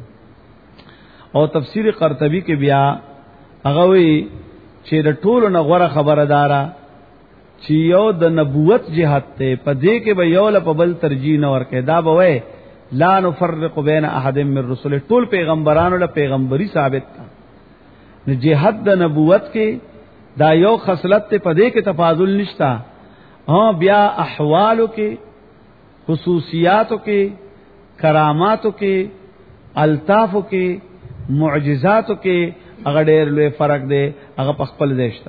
او تفسیر قرطبی کې بیا هغه وی چې د ټولو نه غوړه خبردارا چې یو د نبوت جهاد ته په دې کې به یو له په بل ترجیح نه ورکې دا به وای لا نفرق بین احد من رسل ټول پیغمبرانو له پیغمبري ثابت تا نو جهاد د نبوت کې دا یو خصلت ته په دې کې تفاضل نشتا بیا احوالو کې خصوصیاتو کې کراماتو کې الطافو کې معجزاتو کې هغه ډېر لوی فرق دی هغه په خپل دیشته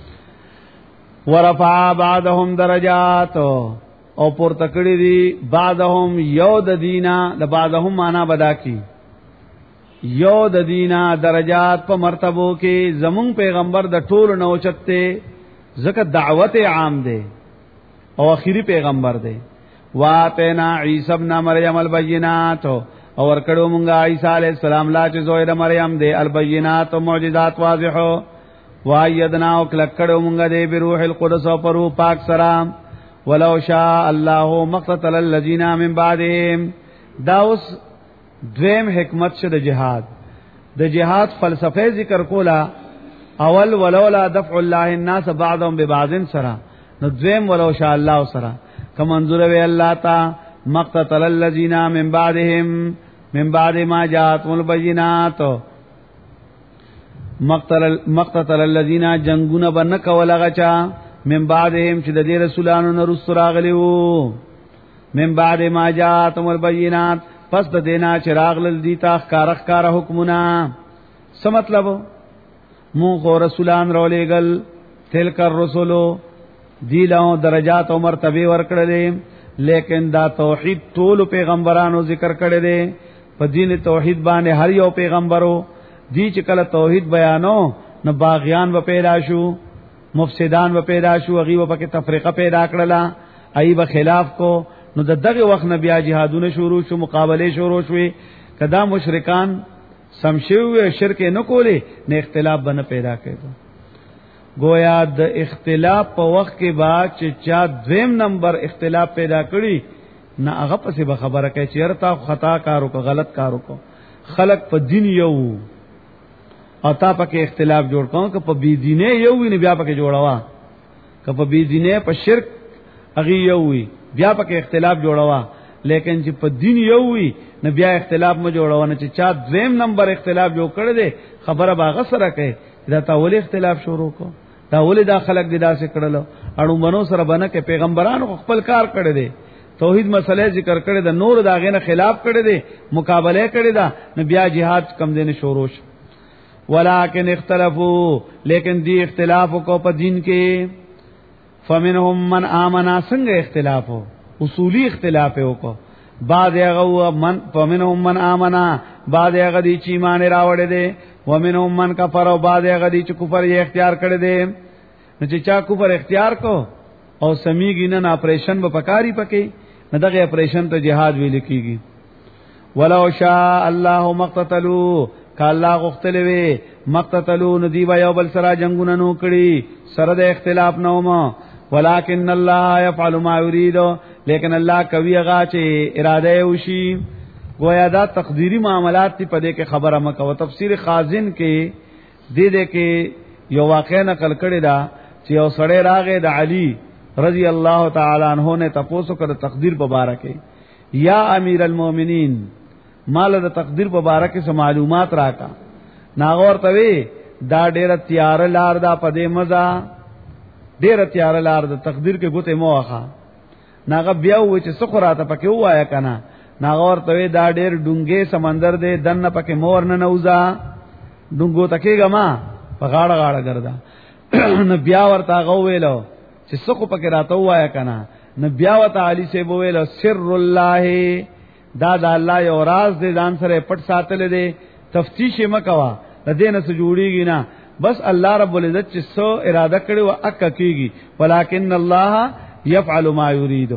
ورفع بعضهم درجات او پر تکړی دی بعضهم یو د دینا د بعضهم معنا بدا کی یو د دینا درجات په مرتبو کې زمون پیغمبر د ټولو نوچته زکه دعوت عام دی او اخیری پیغمبر دی واتینا عیسی ابن مریم البینات او ورکړو مونږه عیسی علی السلام لا چې زوی د مریم دی البینات او معجزات واضحو وایدنا او کلکړو مونږه دی بروح القدس او پرو پاک سلام ولو شاء الله مقتل الذين من بعدهم داوس دویم حکمت شه د جهاد د جهاد فلسفه ذکر کولا اول ولولا دفع الله الناس بعضهم ببعض سرا نو دویم ولو شاء الله سرا کمنظور وی الله تا مقتل الذين من بعدهم من بعد ما جاءتهم البينات مقتل الذين جنگون بن کولغچا من بعدهم چې د دې رسولانو نه رسول راغلیو من بعد ما جاءتهم البينات پس د دینا چراغ لل دي تا ښکار حکمونه څه مطلب مو خو رسولان رولېګل تلک الرسل دی له درجات او مرتبه ورکړلې لیکن دا توحید ټول پیغمبرانو ذکر کړی دی په دین توحید باندې هر یو پیغمبرو دی چې کله توحید بیانو نو باغیان و پیدا شو مفسدان و پیدا شو غي و پکې تفریقه پیدا کړله ای به خلاف کو نو د دغه وخت نه بیا جهادونه شروع شو مقابله شروع شوې کدا مشرکان سمشوي شرک نه کولې نه اختلاف بنه پیدا کړو گویا د اختلاف په وخت کې بعد چې چا دویم نمبر اختلاف پیدا کړي نه هغه پسې به خبره کوي چې ارتا خطا کارو کو غلط کارو کو خلق په دین یو او تا پکې اختلاف جوړ کړو که په بی دینه یو وی نه بیا پکې جوړوا که په بی دینه په شرک اغي یو وی بیا پکې اختلاف جوړوا لیکن چې په دین یو وی نه بیا اختلاف مو جوړونه چې چا دریم نمبر اختلاف جوړ کړی دی خبره باغ سره کوي دا تاول اختلاف شروع کو دا ولې دا خلک دي داسې کړلو اړو منو سره بنه کې پیغمبرانو خپل کار کړی دی توحید مسله ذکر کړی دا نور داغه نه خلاف کړی دی مقابله کړی دا نه بیا jihad کم دینه شروع شو ولکن اختلافو لیکن دی اختلاف کو په دین کې فمنهم من آمنا څنګه اختلاف ہو اصولی اختلاف ہو کو بعد هغه من فمنهم من آمنا بعد هغه دی چې ایمان راوړل دي ومنهم من کفر او بعد هغه دی چې کفر یې اختیار کړی دی نو چې چا کفر اختیار کو او سمیږي نه اپریشن به پکاري پکې نه دغه اپریشن ته jihad ویل کیږي ولو شاء الله مقتتلوا کالله غختلوي مقتتلوا ندی و یو بل سره جنگونه نو کړی سره د اختلاف نه ومه ولکن الله يفعل ما يريد لیکن الله کوي هغه چې اراده وشي گویا دا تقدیری معاملات تی پدې کې خبره مکه او تفسیر خازن کې دې کې یو واقعه نقل کړی دا چې یو سړی راغی د علی رضی الله تعالی عنہ نے تپوسو کړ تقدیر مبارکه یا امیر المؤمنین مال د تقدیر مبارکه سے معلومات راکا ناغور توی دا ډیره تیار لار دا پدې مزه ډیر تیار لار د تقدیر کې ګوته موخه ناغه بیا و چې سخراته پکې وایا کنه ناغه ورته دا ډیر ډونګې سمندر دی دنه پکې مور نه نوزا ډونګو تکېګه ما په غاړه غاړه ګرځا نو بیا ورته غو ویلو چې سخو پکې راته وایا کنه نو بیا وته علي سي ویلو سر الله دا د الله یو راز دی ځان سره پټ ساتل دی تفتیش مکوا د دینه سره جوړیږي نه بس الله رب العزت چې سو اراده کړي او اک کیږي ولکن الله يفعل ما يريد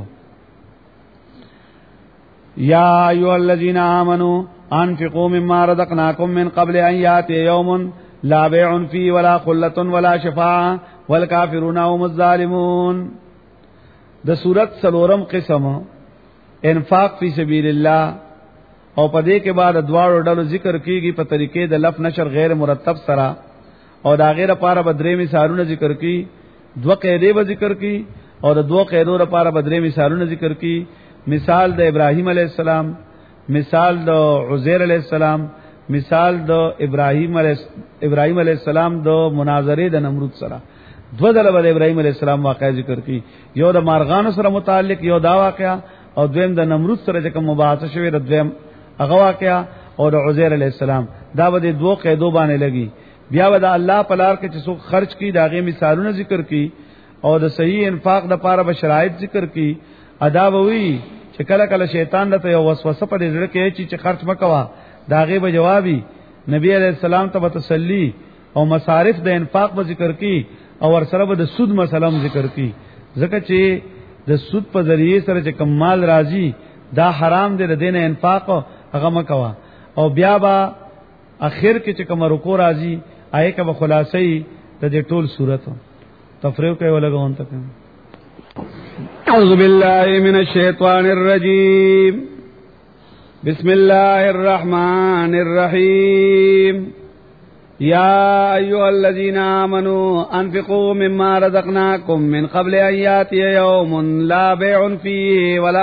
یا ایها الذين امنوا انفقوا مما رزقناكم من قبل ان ياتي يوم لا بيع فيه ولا خلة ولا شفاعة والكافرون هم الظالمون د سورۃ سلورم قسم انفاق فی سبیل الله او پدې کې بعد دواړو ډلو ذکر کیږي په طریقې د لف نشر غیر مرتب سره او دا غیر لپاره بدرې مثالونه ذکر کی دوه قاعده به ذکر کی او د دوه قاعدو لپاره بدرې مثالونه ذکر کی مثال د ابراهیم علی السلام مثال د عزیر علی السلام مثال د ابراهیم علی السلام د مناظره د نمرود سره دوه ځله د ابراهیم علی السلام واقعا ذکر کی یو د مارغانو سره متعلق یو دا واقعا او دویم د نمرود سره چې کوم مباحثه شوی د دویم هغه واقعا او د عزیر علی السلام دا به دوه قاعدو باندې لګي بیا ودا الله په لار کې چې څوک خرج کی داغه مثالونه ذکر کی او د صحیح انفاق د لپاره به شرایط ذکر کی ادا وی چې کله کله شیطان د یو وسوسه په دې کې چې خرج مکوا داغه به جوابي نبی علیہ السلام ته تسلی او مصارف د انفاق په ذکر کی او ور سره به د سود مسلم ذکر کی ځکه چې د سود په ذریعے سره چې کمال راځي دا حرام دی د دین انفاق هغه مکوا او بیا با اخر کې چې کوم رکوع راځي آئے کا بخلاصی د دې ټول صورت تفریح کوي ولګون تک اعوذ بالله من الشیطان الرجیم بسم الله الرحمن الرحیم یا ایها الذین آمنوا انفقوا مما رزقناکم من قبل ان یاتی یوم لا بیع فیه ولا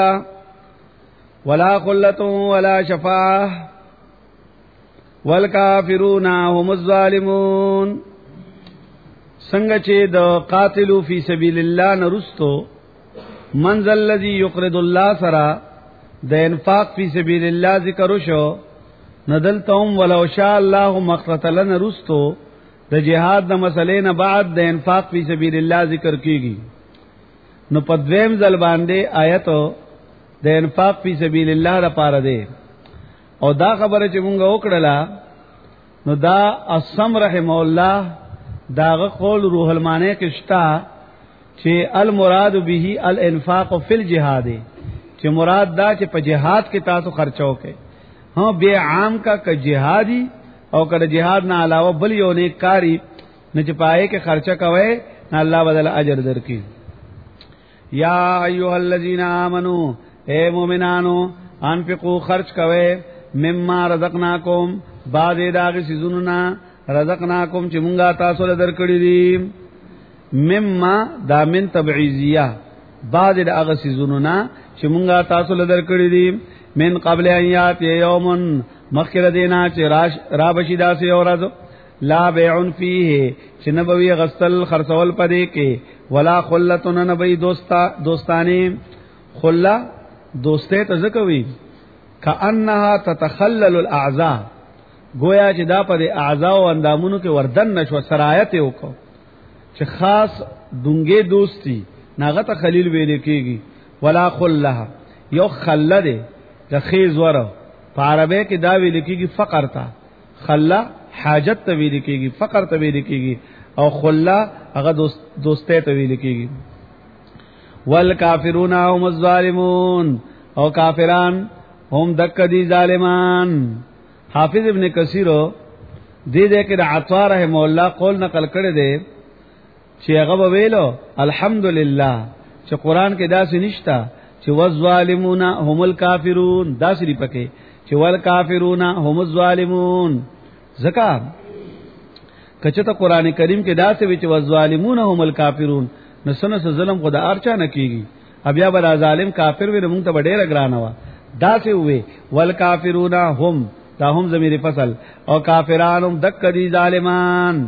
خلة ولا شفاعة والکافرون هم الظالمون څنګه چې د قاتلو فی سبیل الله نرستو منزل الذی یقرض الله سرا د انفاق فی سبیل الله ذکر شو ندلتهم ولو شاء الله مقتتل نرستو د جهاد د مسلې نه بعد د انفاق فی سبیل الله ذکر کیږي نو په دویم ځل باندې آیت د انفاق فی سبیل الله لپاره ده او دا خبره چې مونږ وکړه نو دا اسم رحم الله داغه قول روح المانه کې شتا چې المراد به الانفاق فی الجهاد چې مراد دا چې په جهاد کې تاسو خرچو کې ها به عام کا ک جهادي او کله جهاد نه علاوه بل یو نیک کاری نه چې پائے کې خرچه کوي نه الله بدل اجر درکې یا ایها الذین آمنو اے مومنانو انفقوا خرچ کوي مما رزقناکم بعد داغ سيزوننا رزقناکم چې مونږه تاسو له درکړی دي مما دا من تبعیزیه بعد د هغه سيزونو نه چې مونږه تاسو له درکړی دي من قبل ایات یوم مخکره دینا چې را بشی داسې اورځ لا بیع فیه چې نبوی غسل خرڅول پدې کې ولا خلتن نبی دوستانی خلا دوسته ته ځکوي کأنها تتخلل الاعضاء گویا چې دا په اعضاء او اندامونو کې وردن نشو سرایت وکړو چې خاص دونګې دوستی ناغه ته خلیل ویل کېږي ولا خلها یو خلده د خیز وره په عربی کې دا ویل کېږي فقر تا خلا حاجت ته ویل کېږي فقر ته ویل کېږي او خلا هغه دوسته ته ویل کېږي والکافرون هم الظالمون او کافران هم دک دي ظالمان حافظ ابن کثیر دې کې د عطا رحم الله قول نقل کړی دی چې هغه ویلو الحمدلله چې قران کې داسې نشتا چې والظالمون هم الکافرون داسې دی پکې چې والکافرون هم الظالمون زکات کچته قران کریم کې داسې وی چې والظالمون هم الکافرون نو سن ظلم خدا ارچا نه کیږي بیا بل ظالم کافر وي موږ ته ډېر ګرانه وا داسې وي والکافرون هم دا هم ضمیر فصل او کافرانم دک دي ظالمان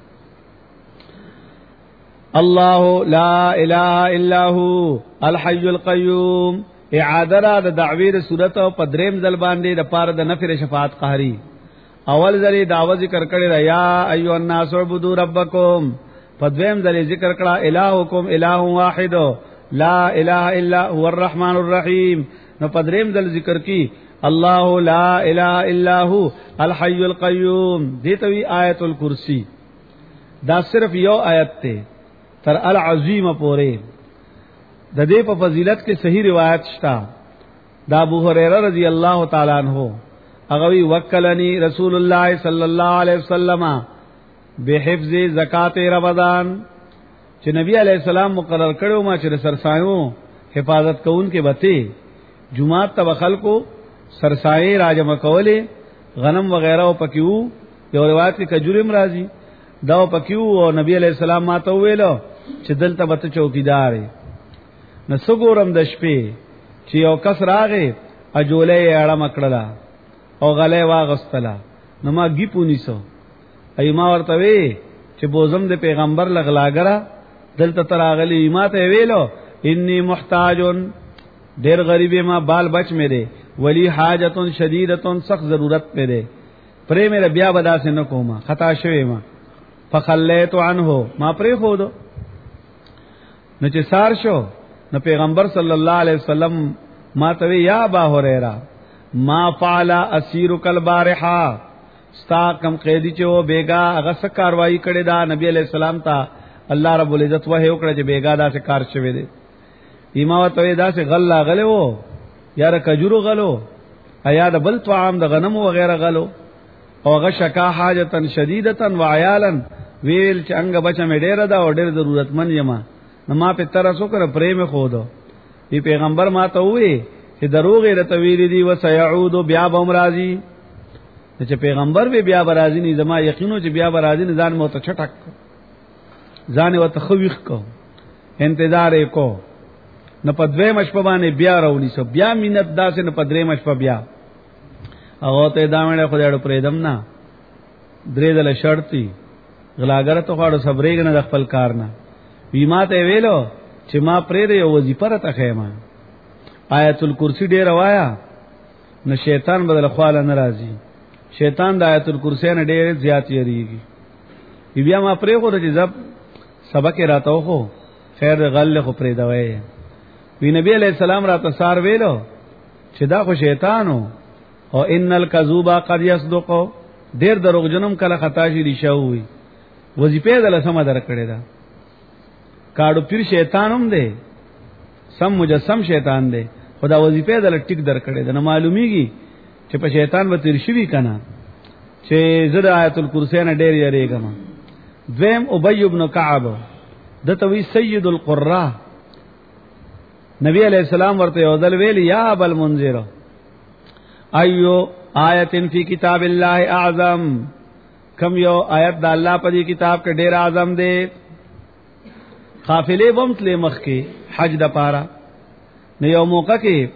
الله لا اله الا هو الحي القيوم اعاده را د دعوی صورت او پدریم ځل باندې د پاره د نفر شفاعت قهري اول ځلې داوا ذکر کړی را یا ایو الناس عبدوا ربکم پدویم ځلې ذکر کړه الہکم الہ واحد لا اله الا هو الرحمن الرحیم نو پدریم ځل ذکر کی الله لا اله الا هو الحي القيوم دیتوی آیت الکرسی دا صرف یو آیت ته تر العظیم پورې د دې په فضیلت کې صحیح روایت شتا دا ابو هريره رضی الله تعالی عنہ هغه وی وکلنی رسول الله صلی الله علیه وسلم بحفظ زکات رمضان چې نبی علیہ السلام مقرر کړو ما چې سرسایو حفاظت کوون کې بته جمعات ته خلکو سرسایې راجمه کولې غنم وغیرہ او پکیو یو روایت کې کجورم راځي دا پکیو او نبی علیہ السلام ماته ویلو چې دلته بته چوکیدار نو سګورم د شپې چې یو کس راغې اجولې اړه مکړه او غلې واغستله نو ما گیپونی سو ایما ورته وی چې بوزم د پیغمبر لغلاګرا دلته تراغلی ماته ویلو انی محتاجن ډیر غریب ما بال بچ میرے ولی حاجتن شدیدتن سخت ضرورت میرے پرې میرا بیا بدا سے نہ کوما خطا شوی ما فخلیت عنه ما پرې خو دو نو چې سار شو نو پیغمبر صلی الله علیه وسلم ما ته یا ابا هريره ما فعل اسیرک البارحه ستا کم قیدی چې و بیگا هغه څه کاروایی کړي دا نبی علیہ السلام ته الله رب العزت وه یو کړ چې بیگا دا څه کار شوی دی ایما ته دا څه غلا غلو یاره کجورو غلو ایا د بل طعام د غنم و غیره غلو او هغه شکا حاجتن شدیدتن وعیالن ویل چې انګ بچا مې ډېر دا او ډېر ضرورتمن یما نو ما په ترسو کړ پرې مې خو دو ای پیغمبر ما ته وې چې دروغ یې رتویل دي و سيعود بیا بم راضی چې پیغمبر به بیا برازي نه زما یقینو چې بیا برازي نه ځان مو ته چټک ځان و ته خويخ کو انتظار کو نه پدوي مشپ باندې بیا راولي سو بیا مينت داسې نه پدري مشپ بیا هغه ته دا مړ خو دې پرې دم نه درې دل شرطي غلاګر ته خاړو صبرېګ نه خپل کار نه بیماته ویلو چې ما پرې یو وظیفه راته خېما آیت الکرسی ډیر وایا نو شیطان بدل خواله ناراضي شیطان د آیت الکرسی نه ډیر زیات یریږي بیا ما پرې خو چې زب سبق راته خو خیر غل خو پرې دوی وی نبی علیہ السلام راته سار ویلو چې دا خو شیطانو او ان الکذوبا قد یصدق ډیر دروغجنم کله خطا شي ریشوي وظیفه دل سم در کړی دا کاړو پیر شیطانوم دی سم مجسم شیطان دی خدا وظیفه دل ټیک در کړی دا نه معلومیږي چې په شیطان به تیر شوی کنه چې زړه آیت الکرسی نه ډیر یریګم دویم ابی ابن کعب دتوی سید القراء نبی علیہ السلام ورته یودل ویل یا ابل منذر ایو آیت فی کتاب الله اعظم کم یو آیت دا الله په دې کتاب کې ډېر اعظم دی. قافلې بمتلې مخ کې حج د پاره نو یو موقع کې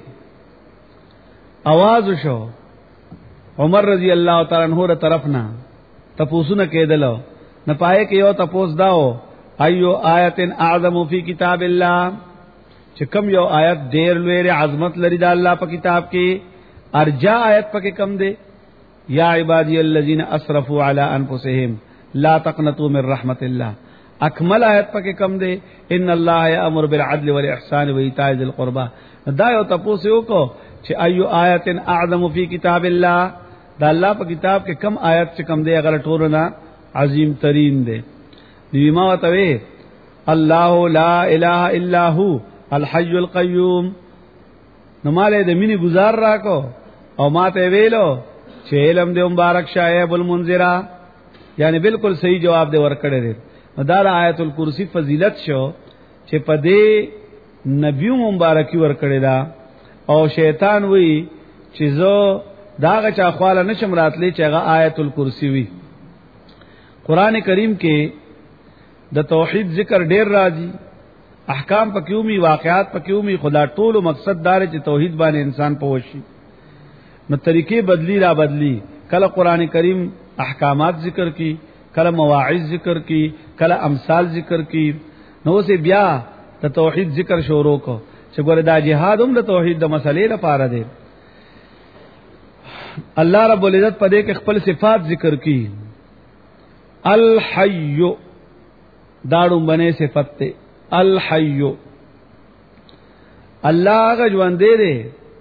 आवाज شو عمر رضی الله تعالی عنہ تر طرف نه تپوسونه کېدل نه پای کې یو تپوس داو ایو آیت اعظم فی کتاب الله چې کم یو آیت ډېر لوی عظمت لري د الله په کتاب کې ارجا آیت پکې کم دی یا عبادی الذین اسرفوا علی انفسهم لا تقنطوا من رحمت الله اکمل آیت پکې کم دی ان الله یامر بالعدل والاحسان وایتاء ذی القربى دا یو تاسو یو کو چې ایو آیت اعظم فی کتاب الله دا الله په کتاب کې کم آیت چې کم دی اگر ټولنا عظیم ترین دی دی ما وتوی الله لا اله الا هو الحي القيوم نو مالې د مینی گزار راکو او ماته ویلو چې علم دې مبارک شایب المنذرا یعنی بالکل صحیح جواب دې ورکړی دی. دا آیت الکرسی فضیلت شو چې په دې نبی مبارکی ورکړی دا او شیطان وی چې زه داغه چا خواله نشم راتلی چې هغه آیت الکرسی وی. قران کریم کې د توحید ذکر ډیر راځي احکام پکېومي واقعات پکېومي خدا ټولو مقصد دار چې توحید باندې انسان پوښي نو طریقې بدلی را بدلی کله قران کریم احکامات ذکر کی کله مواعظ ذکر کی کله امثال ذکر کی نو سے بیا د توحید ذکر شروع کو چې ګوره دا جهاد هم د توحید د مسلې لپاره دی. الله رب العزت په دې کې خپل صفات ذکر کی الحی داړو باندې صفت ته الحی الله هغه ژوند دی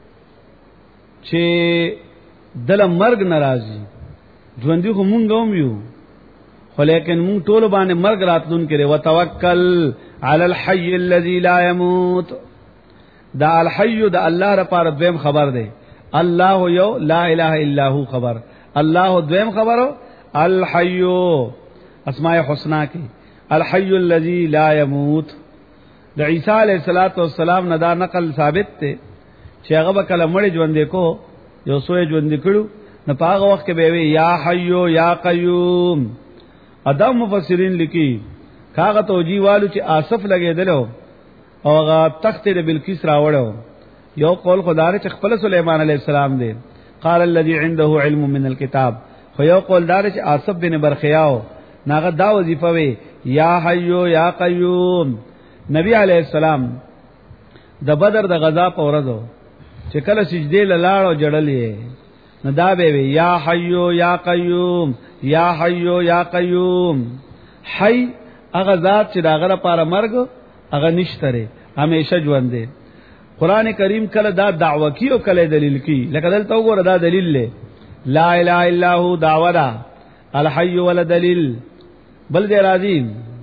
چې دل مرګ ناراضي ژوند خو مونږ هم یو خو لیکن مونږ ټول باندې مرګ راتلون کړي وتوکل علی الحی الذی لا يموت دا الحی دا الله لپاره دویم خبر دی الله یو لا اله الا هو خبر الله دویم خبرو الحی اسماء الحسنا کې الحی الذی لا يموت د عیسی علیہ الصلوۃ والسلام نه دا نقل ثابت ته چې هغه کله مړ ژوند کو یو سوې ژوند کړو نه پاغه وخت کې به وی یا حیو یا قیوم ادم مفسرین لیکي کاغه توجی والو چې آصف لګیدلو او هغه تخت د بلقیس راوړو یو قول خدای چې خپل سليمان علیہ السلام دی قال الذي عنده علم من الكتاب خو یو قول دار چې آصف بن برخیاو ناغه دا وظیفه وی یا حیو یا قیوم نبی علیہ السلام د بدر د غزا په ورځو چې کله سجدي لاړو جړلې نو دا به وی یا حیو یا قیوم یا حیو یا قیوم حی هغه ذات چې داغه لپاره مرګ هغه نشته همیشه ژوند دی. قران کریم کله دا دعوه کی او کله دلیل کی لکه دلته وګوره دا دلیل له لا اله الا هو دعوه دا الحی ولا دلیل بل دې راځي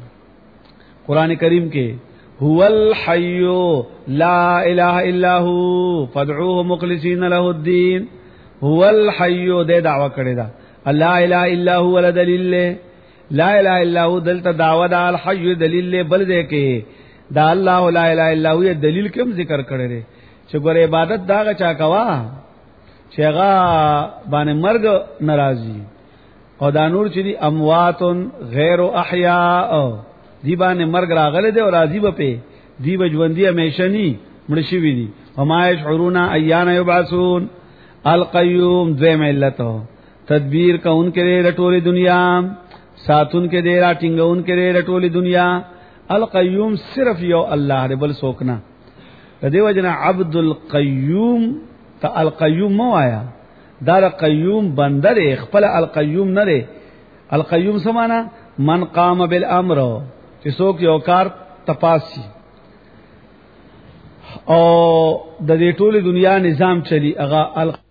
قران کریم کې هو الحی لا اله الا هو فادعوه مخلصین له الدين هو الحی دې دعوه کړی دا لا اله الا هو ولا دلیل لا اله الا هو دلته دعوه دا الحی دلیل بل دې کې دا الله لا اله الا هو دلیل کوم ذکر کړی دی چې ګوره عبادت دا چا کوا چې هغه باندې مرګ ناراضي او دا نور چې دي اموات غیر احیاء دی باندې مرګ راغله دی او راضي به په دی بجوندی همیشنی مړ شي وي دي وما يشعرون ايان يبعثون القيوم ذم علته تدبیر کون کې رټولې دنیا ساتون کې دی را ټینګون کې رټولې دنیا القیوم صرف یو الله رب السوکنا دې وجنه عبد القیوم ته القیوم مو آیا دا القیوم بندر خپل القیوم نه لري القیوم سمانا من قام بالامر چې څوک یو کار تپاسی او د دې ټوله دنیا نظام چلی هغه